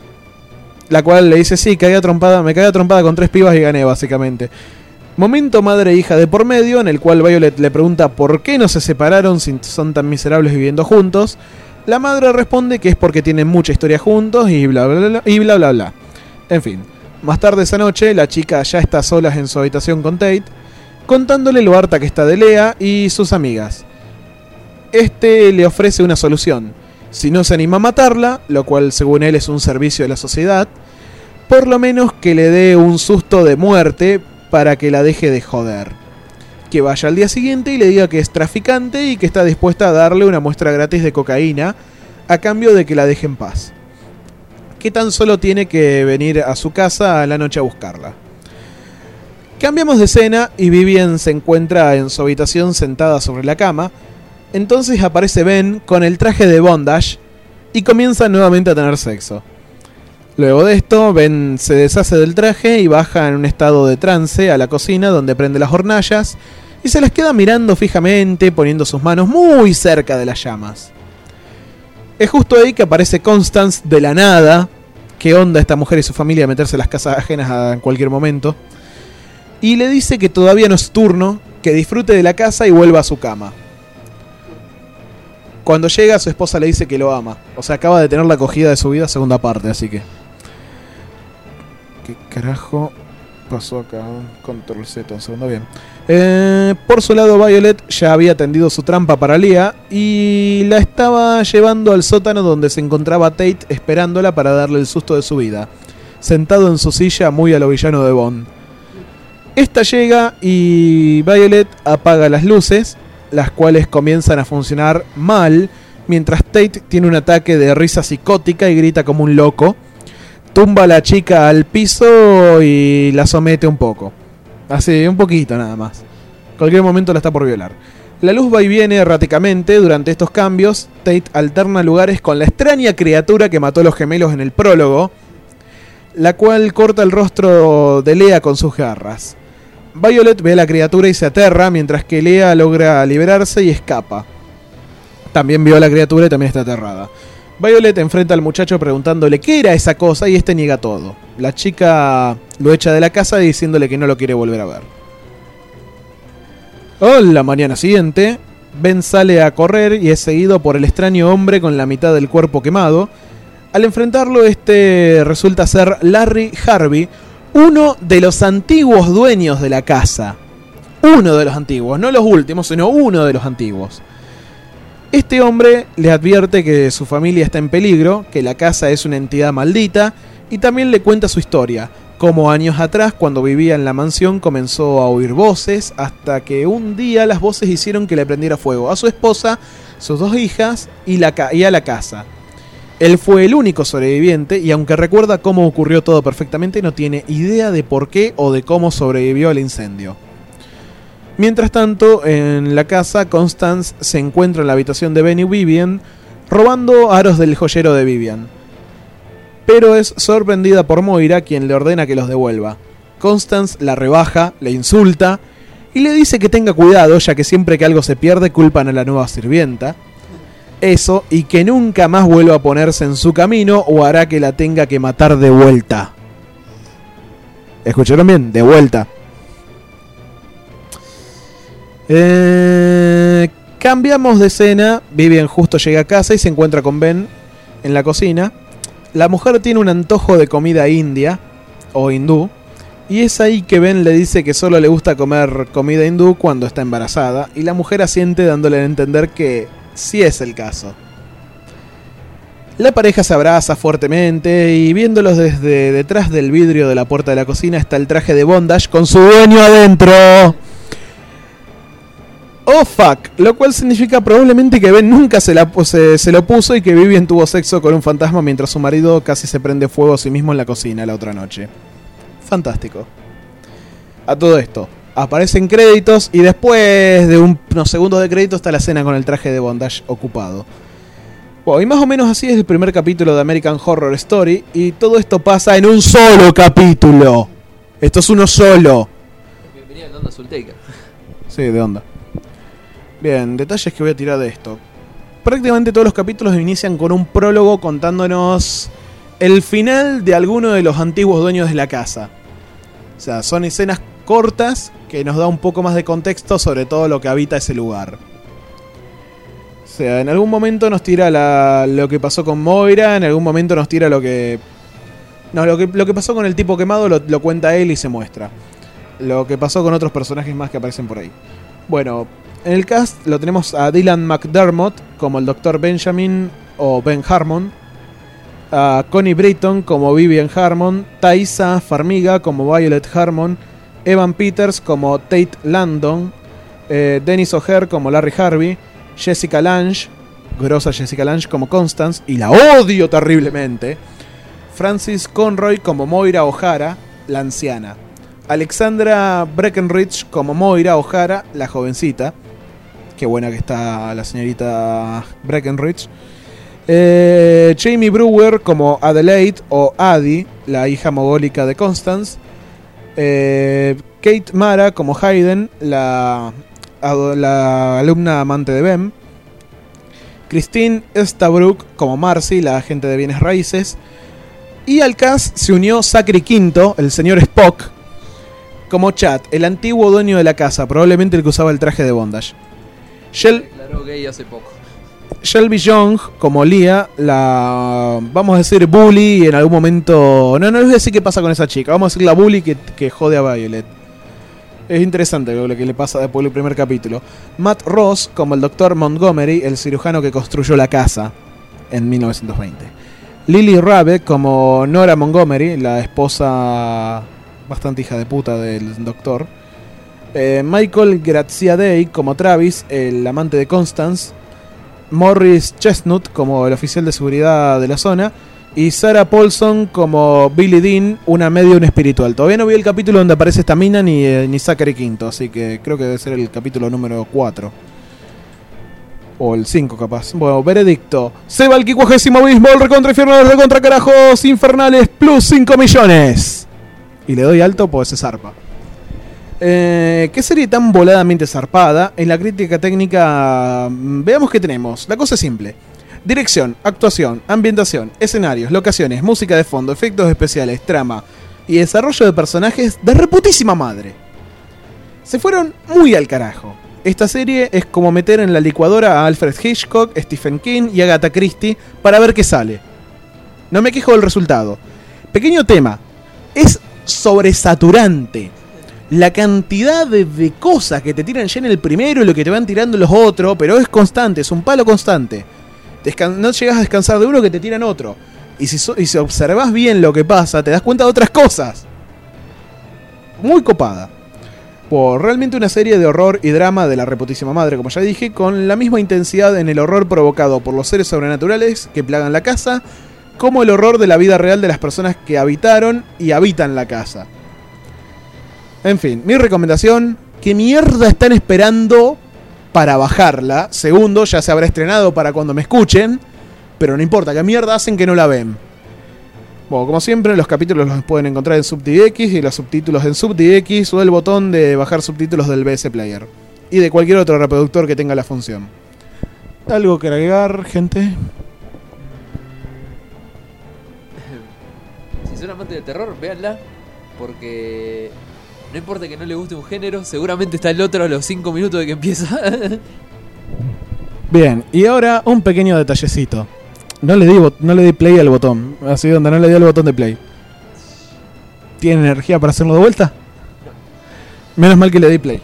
La cual le dice, sí, caí a trompada, me caí a trompada con tres pibas y gané, básicamente. Momento madre e hija de por medio, en el cual Violet le pregunta por qué no se separaron si son tan miserables viviendo juntos. La madre responde que es porque tienen mucha historia juntos y bla bla bla, y bla bla bla. En fin, más tarde esa noche, la chica ya está sola en su habitación con Tate, contándole lo harta que está de Leia y sus amigas. Este le ofrece una solución. Si no se anima a matarla, lo cual según él es un servicio de la sociedad, por lo menos que le dé un susto de muerte para que la deje de joder. Que vaya al día siguiente y le diga que es traficante y que está dispuesta a darle una muestra gratis de cocaína a cambio de que la deje en paz. Que tan solo tiene que venir a su casa a la noche a buscarla. Cambiamos de escena y Vivian se encuentra en su habitación sentada sobre la cama. Entonces aparece Ben con el traje de bondage y comienza nuevamente a tener sexo. Luego de esto, Ben se deshace del traje y baja en un estado de trance a la cocina donde prende las hornallas y se las queda mirando fijamente, poniendo sus manos muy cerca de las llamas. Es justo ahí que aparece Constance de la nada. ¿Qué onda esta mujer y su familia a meterse en las casas ajenas en cualquier momento? Y le dice que todavía no es turno, que disfrute de la casa y vuelva a su cama. Cuando llega, su esposa le dice que lo ama. O sea, acaba de tener la acogida de su vida, segunda parte, así que... ¿Qué carajo pasó acá? Control Z, un segundo, bien. Eh, por su lado, Violet ya había tendido su trampa para Leia y la estaba llevando al sótano donde se encontraba Tate esperándola para darle el susto de su vida, sentado en su silla muy a lo villano de Bond. Esta llega y Violet apaga las luces, las cuales comienzan a funcionar mal, mientras Tate tiene un ataque de risa psicótica y grita como un loco. Tumba a la chica al piso y la somete un poco. Así, un poquito nada más. En cualquier momento la está por violar. La luz va y viene erráticamente. Durante estos cambios, Tate alterna lugares con la extraña criatura que mató a los gemelos en el prólogo, la cual corta el rostro de Leia con sus garras. Violet ve a la criatura y se aterra, mientras que Lea logra liberarse y escapa. También vio a la criatura y también está aterrada. Violet enfrenta al muchacho preguntándole qué era esa cosa y este niega todo. La chica lo echa de la casa diciéndole que no lo quiere volver a ver. Oh, la mañana siguiente, Ben sale a correr y es seguido por el extraño hombre con la mitad del cuerpo quemado. Al enfrentarlo, este resulta ser Larry Harvey, uno de los antiguos dueños de la casa. Uno de los antiguos, no los últimos, sino uno de los antiguos. Este hombre le advierte que su familia está en peligro, que la casa es una entidad maldita, y también le cuenta su historia, como años atrás, cuando vivía en la mansión, comenzó a oír voces, hasta que un día las voces hicieron que le prendiera fuego a su esposa, sus dos hijas y, la ca- y a la casa. Él fue el único sobreviviente, y aunque recuerda cómo ocurrió todo perfectamente, no tiene idea de por qué o de cómo sobrevivió al incendio. Mientras tanto, en la casa, Constance se encuentra en la habitación de Ben y Vivian, robando aros del joyero de Vivian. Pero es sorprendida por Moira, quien le ordena que los devuelva. Constance la rebaja, le insulta y le dice que tenga cuidado, ya que siempre que algo se pierde culpan a la nueva sirvienta. Eso, y que nunca más vuelva a ponerse en su camino o hará que la tenga que matar de vuelta. ¿Escucharon bien? De vuelta. Eh, cambiamos de escena. Vivian justo llega a casa y se encuentra con Ben en la cocina. La mujer tiene un antojo de comida india o hindú, y es ahí que Ben le dice que solo le gusta comer comida hindú cuando está embarazada, y la mujer asiente dándole a entender que sí es el caso. La pareja se abraza fuertemente y viéndolos desde detrás del vidrio de la puerta de la cocina está el traje de bondage con su dueño adentro. Oh fuck, lo cual significa probablemente que Ben nunca se, la, se, se lo puso y que Vivian tuvo sexo con un fantasma mientras su marido casi se prende fuego a sí mismo en la cocina la otra noche. Fantástico. A todo esto, aparecen créditos y después de un, unos segundos de crédito está la escena con el traje de bondage ocupado. Bueno, y más o menos así es el primer capítulo de American Horror Story, y todo esto pasa en un solo capítulo. Esto es uno solo. Bienvenida a Onda Azulteca. Sí, de onda. Bien, detalles que voy a tirar de esto. Prácticamente todos los capítulos inician con un prólogo contándonos el final de alguno de los antiguos dueños de la casa. O sea, son escenas cortas que nos da un poco más de contexto sobre todo lo que habita ese lugar. O sea, en algún momento nos tira la, lo que pasó con Moira, en algún momento nos tira lo que... No, lo que, lo que pasó con el tipo quemado lo, lo cuenta él y se muestra. Lo que pasó con otros personajes más que aparecen por ahí. Bueno, en el cast lo tenemos a Dylan McDermott como el doctor Benjamin o Ben Harmon, a Connie Britton como Vivian Harmon, Taissa Farmiga como Violet Harmon, Evan Peters como Tate Landon, eh, Dennis O'Hare como Larry Harvey, Jessica Lange, grosa Jessica Lange como Constance, y la odio terriblemente, Francis Conroy como Moira O'Hara, la anciana, Alexandra Breckenridge como Moira O'Hara, la jovencita. Qué buena que está la señorita Breckenridge. Eh, Jamie Brewer como Adelaide o Addie, la hija mogólica de Constance. Eh, Kate Mara como Hayden, la, la alumna amante de Ben. Christine Estabrook como Marcy, la agente de bienes raíces. Y al cast se unió Zachary Quinto, el señor Spock, como Chad, el antiguo dueño de la casa, probablemente el que usaba el traje de bondage. Shel- declaró gay hace poco. Shelby Young como Leah, la, vamos a decir, bully, y en algún momento... No, no les voy a decir qué pasa con esa chica, vamos a decir la bully que, que jode a Violet. Es interesante lo que le pasa después del primer capítulo. Matt Ross como el doctor Montgomery, el cirujano que construyó la casa en mil novecientos veinte. Lily Rabe como Nora Montgomery, la esposa bastante hija de puta del doctor. Eh, Michael Graziadei como Travis, el amante de Constance. Morris Chestnut como el oficial de seguridad de la zona. Y Sarah Paulson como Billy Dean, una medium espiritual. Todavía no vi el capítulo donde aparece esta mina ni, eh, ni Zachary Quinto, así que creo que debe ser el capítulo número cuatro. O el cinco capaz. Bueno, veredicto. Seba el quincuagésimo abismo, el recontra infierno, el recontra carajos infernales, plus cinco millones. Y le doy alto pues se zarpa. Eh, ¿Qué serie tan voladamente zarpada? En la crítica técnica, veamos qué tenemos. La cosa es simple. Dirección, actuación, ambientación, escenarios, locaciones, música de fondo, efectos especiales, trama y desarrollo de personajes de reputísima madre. Se fueron muy al carajo. Esta serie es como meter en la licuadora a Alfred Hitchcock, Stephen King y Agatha Christie para ver qué sale. No me quejo del resultado. Pequeño tema. Es sobresaturante. La cantidad de, de cosas que te tiran ya en el primero y lo que te van tirando los otros, pero es constante, es un palo constante. Descan- no llegas a descansar de uno que te tiran otro. Y si, so- y si observas bien lo que pasa, te das cuenta de otras cosas. Muy copada. Por realmente una serie de horror y drama de la reputísima madre, como ya dije, con la misma intensidad en el horror provocado por los seres sobrenaturales que plagan la casa, como el horror de la vida real de las personas que habitaron y habitan la casa. En fin, mi recomendación, ¿qué mierda están esperando para bajarla? Segundo, ya se habrá estrenado para cuando me escuchen, pero no importa, ¿qué mierda hacen que no la ven? Bueno, como siempre, los capítulos los pueden encontrar en SubDX y los subtítulos en SubDX o el botón de bajar subtítulos del B S Player y de cualquier otro reproductor que tenga la función. ¿Algo que agregar, gente? Si son amantes del terror, véanla, porque no importa que no le guste un género, seguramente está el otro a los cinco minutos de que empieza. Bien, y ahora un pequeño detallecito. No le di, bot- no le di play al botón, así donde no le di al botón de play. ¿Tiene energía para hacerlo de vuelta? Menos mal que le di play.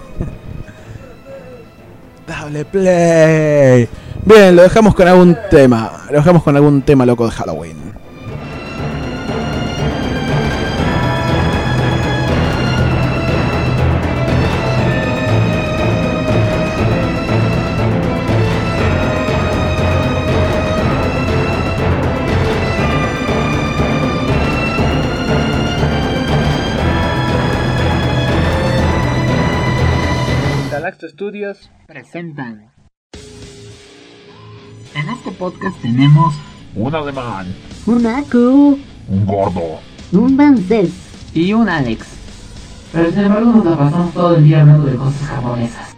Dale play. Bien, lo dejamos con algún tema. Lo dejamos con algún tema loco de Halloween. Galaxo Studios presentan. En este podcast tenemos Un alemán, un Aku, un gordo, un Banzés y un Alex. Pero sin embargo nos la pasamos todo el día hablando de cosas japonesas.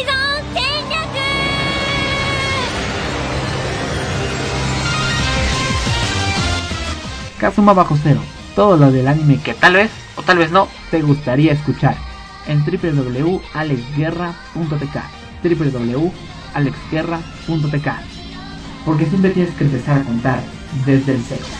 Kazuma Bajo Cero, todo lo del anime que tal vez, o tal vez no, te gustaría escuchar en doble u doble u doble u punto alex guerra punto t k, doble u doble u doble u punto alex guerra punto t k, porque siempre tienes que empezar a contar desde el cero.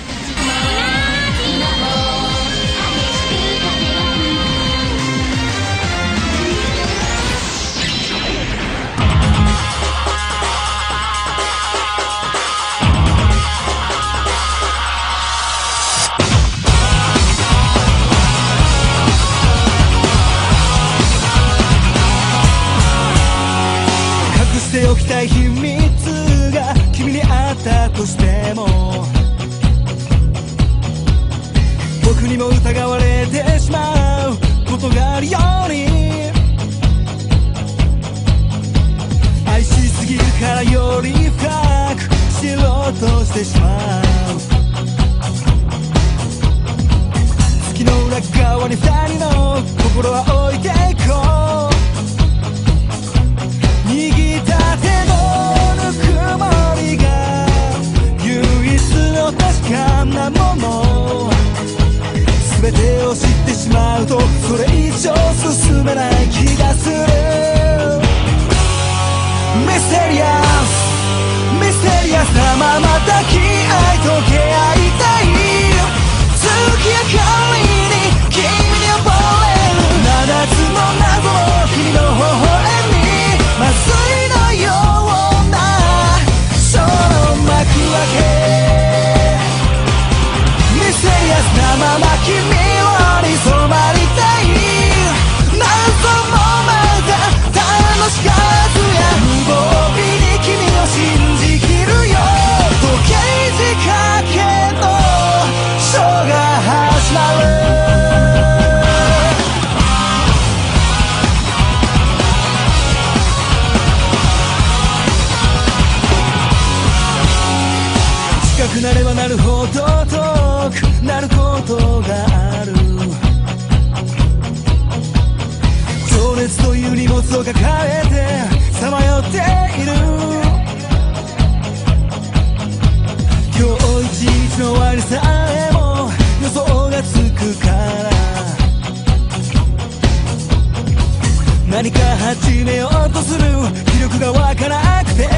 いう荷物を抱えてさまよっている今日一日の終わりさえも予想がつくから何か始めようとする気力がわからなくて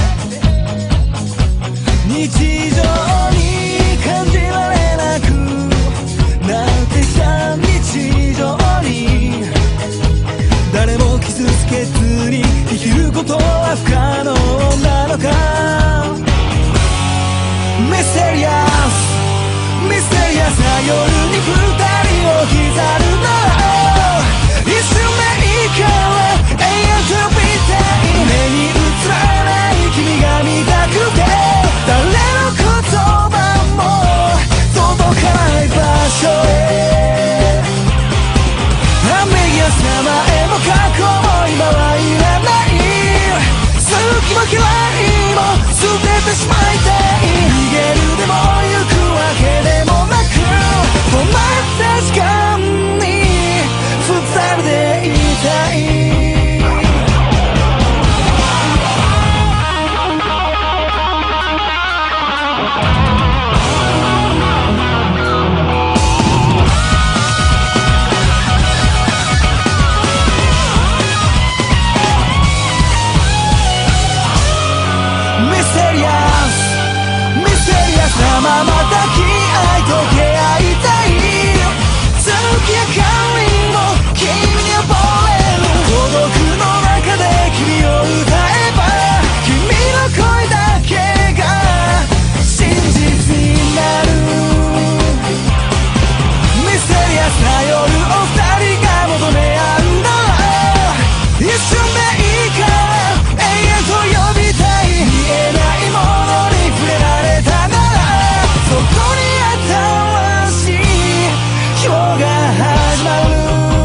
日常に感じられなくなってさ日常に誰も傷つけずに生きることは不可能なのかミステリアスミステリアスな夜に二人を刻むの一瞬目から永遠と見たい目に映らない君が見たくて誰の言葉も届かない場所へ雨やさまへも過去も今はいらない好きも嫌いも捨ててしまいたい逃げるでも行くわけでもなく止まった時間に二人でいたいまま抱き合い溶け合いたい月明かりも君に溺れる孤独の中で君を歌えば君の声だけが真実になるミステリアスな夜お二人が求め合うなら一瞬でいいから永遠と呼びたい見えないものに触れられたなそこに新しい今日が始まる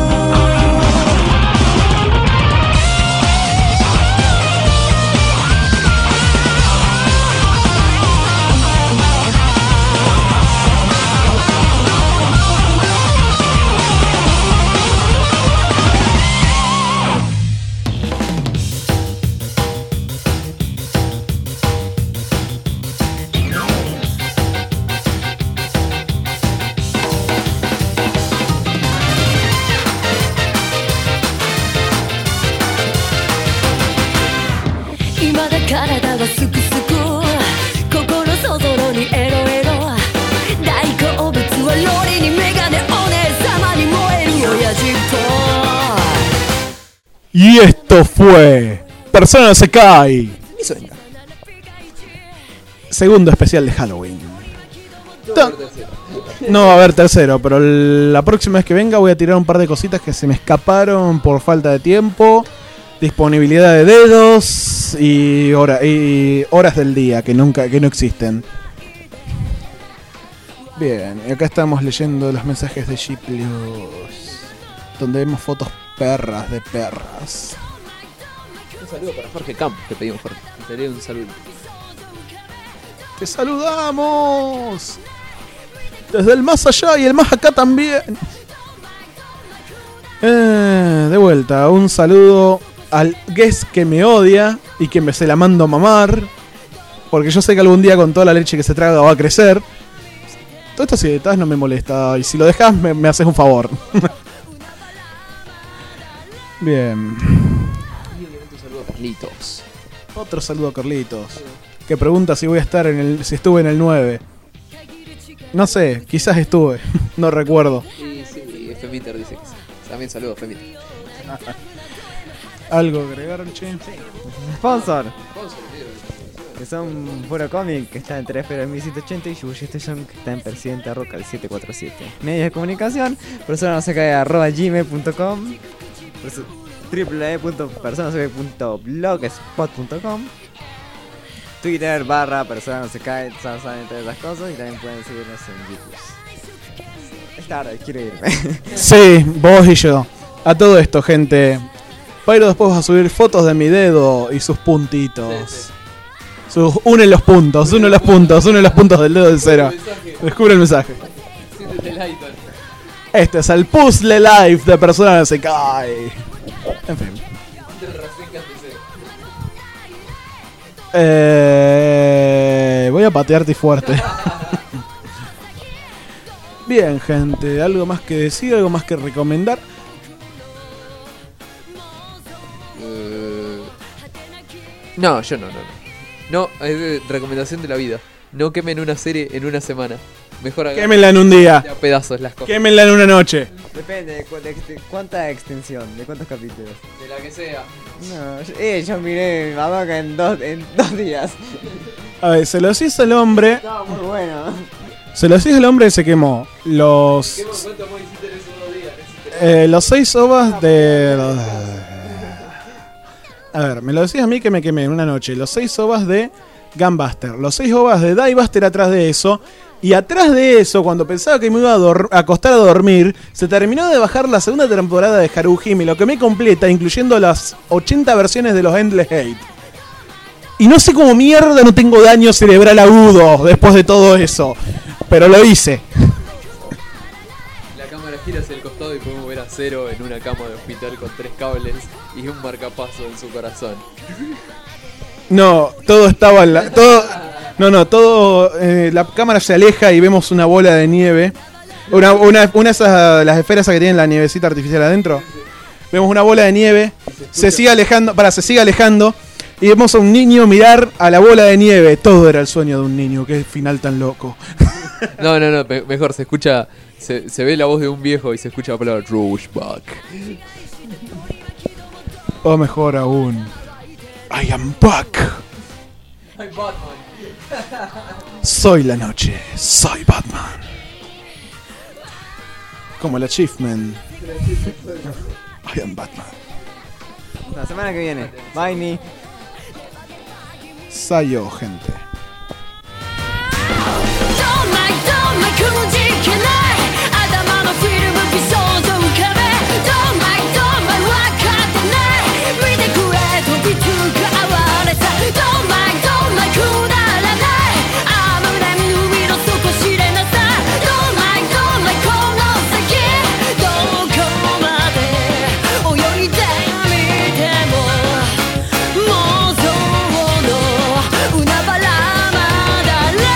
体がすくすく心そぞろにエロエロ大好物はロリにメガネお姉様に燃える親父っぽい Y esto fue Persona Sekai, segundo especial de Halloween. No va a haber tercero, pero la próxima vez que venga voy a tirar un par de cositas que se me escaparon por falta de tiempo, disponibilidad de dedos y, hora, y horas del día que nunca que no existen. Bien, y acá estamos leyendo los mensajes de G Plus, donde vemos fotos perras de perras. Un saludo para Jorge Camp, te pedimos, Jorge. Te un saludo. ¡Te saludamos! Desde el más allá y el más acá también. Eh, de vuelta, un saludo al guest que me odia y que me se la mando a mamar. Porque yo sé que algún día con toda la leche que se traga va a crecer. Todo esto si detrás no me molesta. Y si lo dejas me, me haces un favor. Bien. Y obviamente un saludo a Carlitos. Otro saludo a Carlitos. Que pregunta si voy a estar en el. si estuve en el nueve. No sé, quizás estuve. No recuerdo. Sí, sí, Femiter dice que sí. También saludo, Femiter. ¿Algo agregaron, che? Sí. Sponsor. Que son Puro Comic, que está en tres Feros mil ciento ochenta, y Shibuya Station, que está en Presidenta Roca, el siete cuatro siete. Medios de comunicación, persona no se cae arroba gmail punto com, doble u doble u doble u punto persona no se cae punto blogspot punto com, Twitter barra persona no se cae, saben todas esas cosas, y también pueden seguirnos en YouTube. Es tarde, quiero irme. Sí, vos y yo. A todo esto, gente. Pyro después va a subir fotos de mi dedo y sus puntitos. Sí, sí. Sus, une los puntos, une los puntos, une los puntos del dedo de cero. Descubre el mensaje. Este es el Puzzle Live de Persona no se cae. En fin. Eh, voy a patearte fuerte. Bien, gente, ¿algo más que decir? ¿Algo más que recomendar? Eh, No, yo no, no, no. No, es de recomendación de la vida. No quemen una serie en una semana. Mejor hagan Quémenla en un día. de a pedazos las cosas. Quémenla en una noche. Depende de, cu- de- de cuánta extensión, de cuántos capítulos. De la que sea. No, yo, eh, yo miré Madoka en dos, en dos días. A ver, se los hizo el hombre. Estaba muy bueno. Se los hizo el hombre y se quemó. Los. Eh, los seis ovas de. A ver, me lo decías a mí que me quemé en una noche. Los seis ovas de Gunbuster. Los seis ovas de Diebuster atrás de eso. Y atrás de eso, cuando pensaba que me iba a, dor- a acostar a dormir, se terminó de bajar la segunda temporada de Haruhi. Me lo quemé completa, incluyendo las ochenta versiones de los Endless Hate. Y no sé cómo mierda no tengo daño cerebral agudo después de todo eso. Pero lo hice. La cámara gira hacia el costado y podemos ver a Zero en una cama de hospital con tres cables y un marcapaso en su corazón. No, todo estaba en la, todo, no, no, todo, eh, la cámara se aleja y vemos una bola de nieve, una, una, una de esas, las esferas que tienen la nievecita artificial adentro. Vemos una bola de nieve, se sigue alejando, para, se sigue alejando y vemos a un niño mirar a la bola de nieve. Todo era el sueño de un niño, qué final tan loco. No, no, no, me- mejor se escucha, se, se ve la voz de un viejo y se escucha la palabra Roseback. O mejor aún, I am back. Soy la noche, soy Batman. Como el achievement. I am Batman. La semana que viene. Bye, ni. Sayo, gente. どんまいどんまいくじけない頭のフィルム美少女浮かべどんまいどんまい分かってない見てくれ飛びつく哀れさどんまいどんまいくだらない危ない海の底知れなさどんまいどんまいこの先どこまで泳いでみても妄想の海原まだら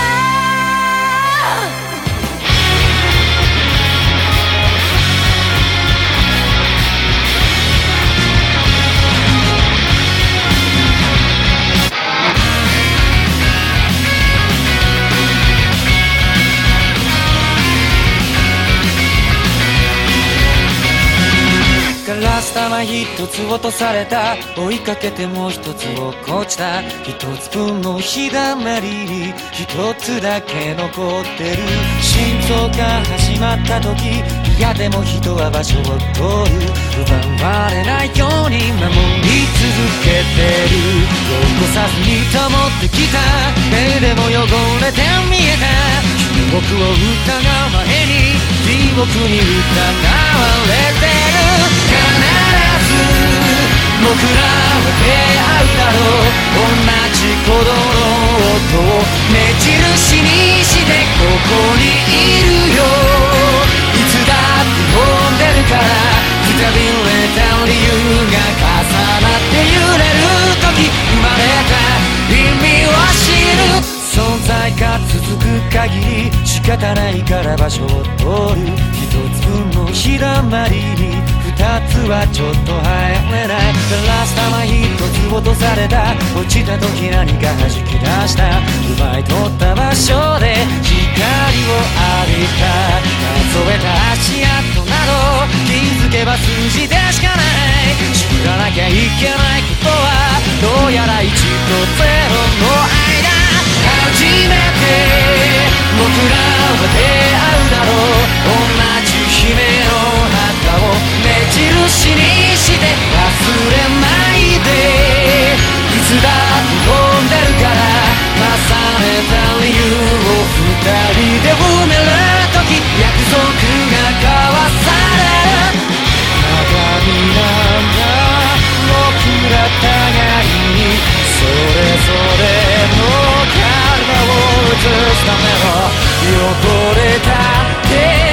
ガラス玉一つ落とされた追いかけても一つ落っこちた一つ分の日だまりに一つだけ残ってる心臓が始まった時いやでも人は場所を取る奪われないように守り続けてる残さずに保ってきた目でも汚れて見えた僕を疑う前に地獄に疑われてる必ず僕らは出会うだろう同じ鼓動の音を目印にしてここにいるよいつだって飛んでるからくたびれた理由が重なって揺れる時生まれた意味を知る存在が続く限り仕方ないから場所を取る一つ分の日だまりに二つはちょっと入れないガラス玉一つ落とされた落ちた時何か弾き出した奪い取った場所で光を浴びた数えた足跡など気づけば数字でしかない知らなきゃいけないことはどうやらいちとゼロの間初めて僕らは出会うだろう同じ姫の旗を目印にして忘れないでいつだって飛んでるから重ねた理由を二人で埋める時約束が交わされる鏡なんだ僕ら互いにそれぞれの体を映すための汚れた手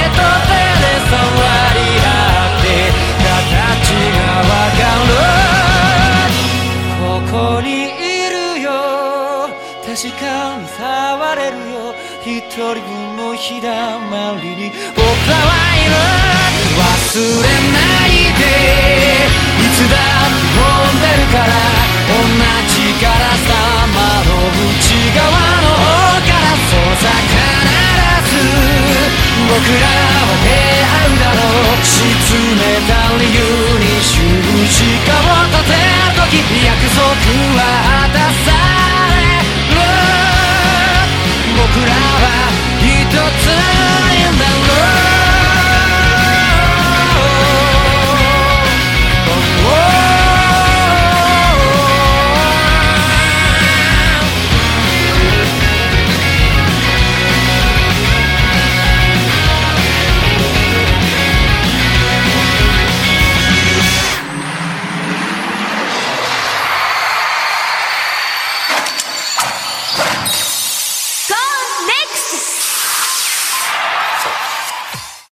一人分の日だまりに僕らはいる。忘れないで、いつだって飛んでるから、同じガラス玉の内側の方から、そうさ必ず僕らは出会うだろう。沈めた理由に十字架を立てるとき、約束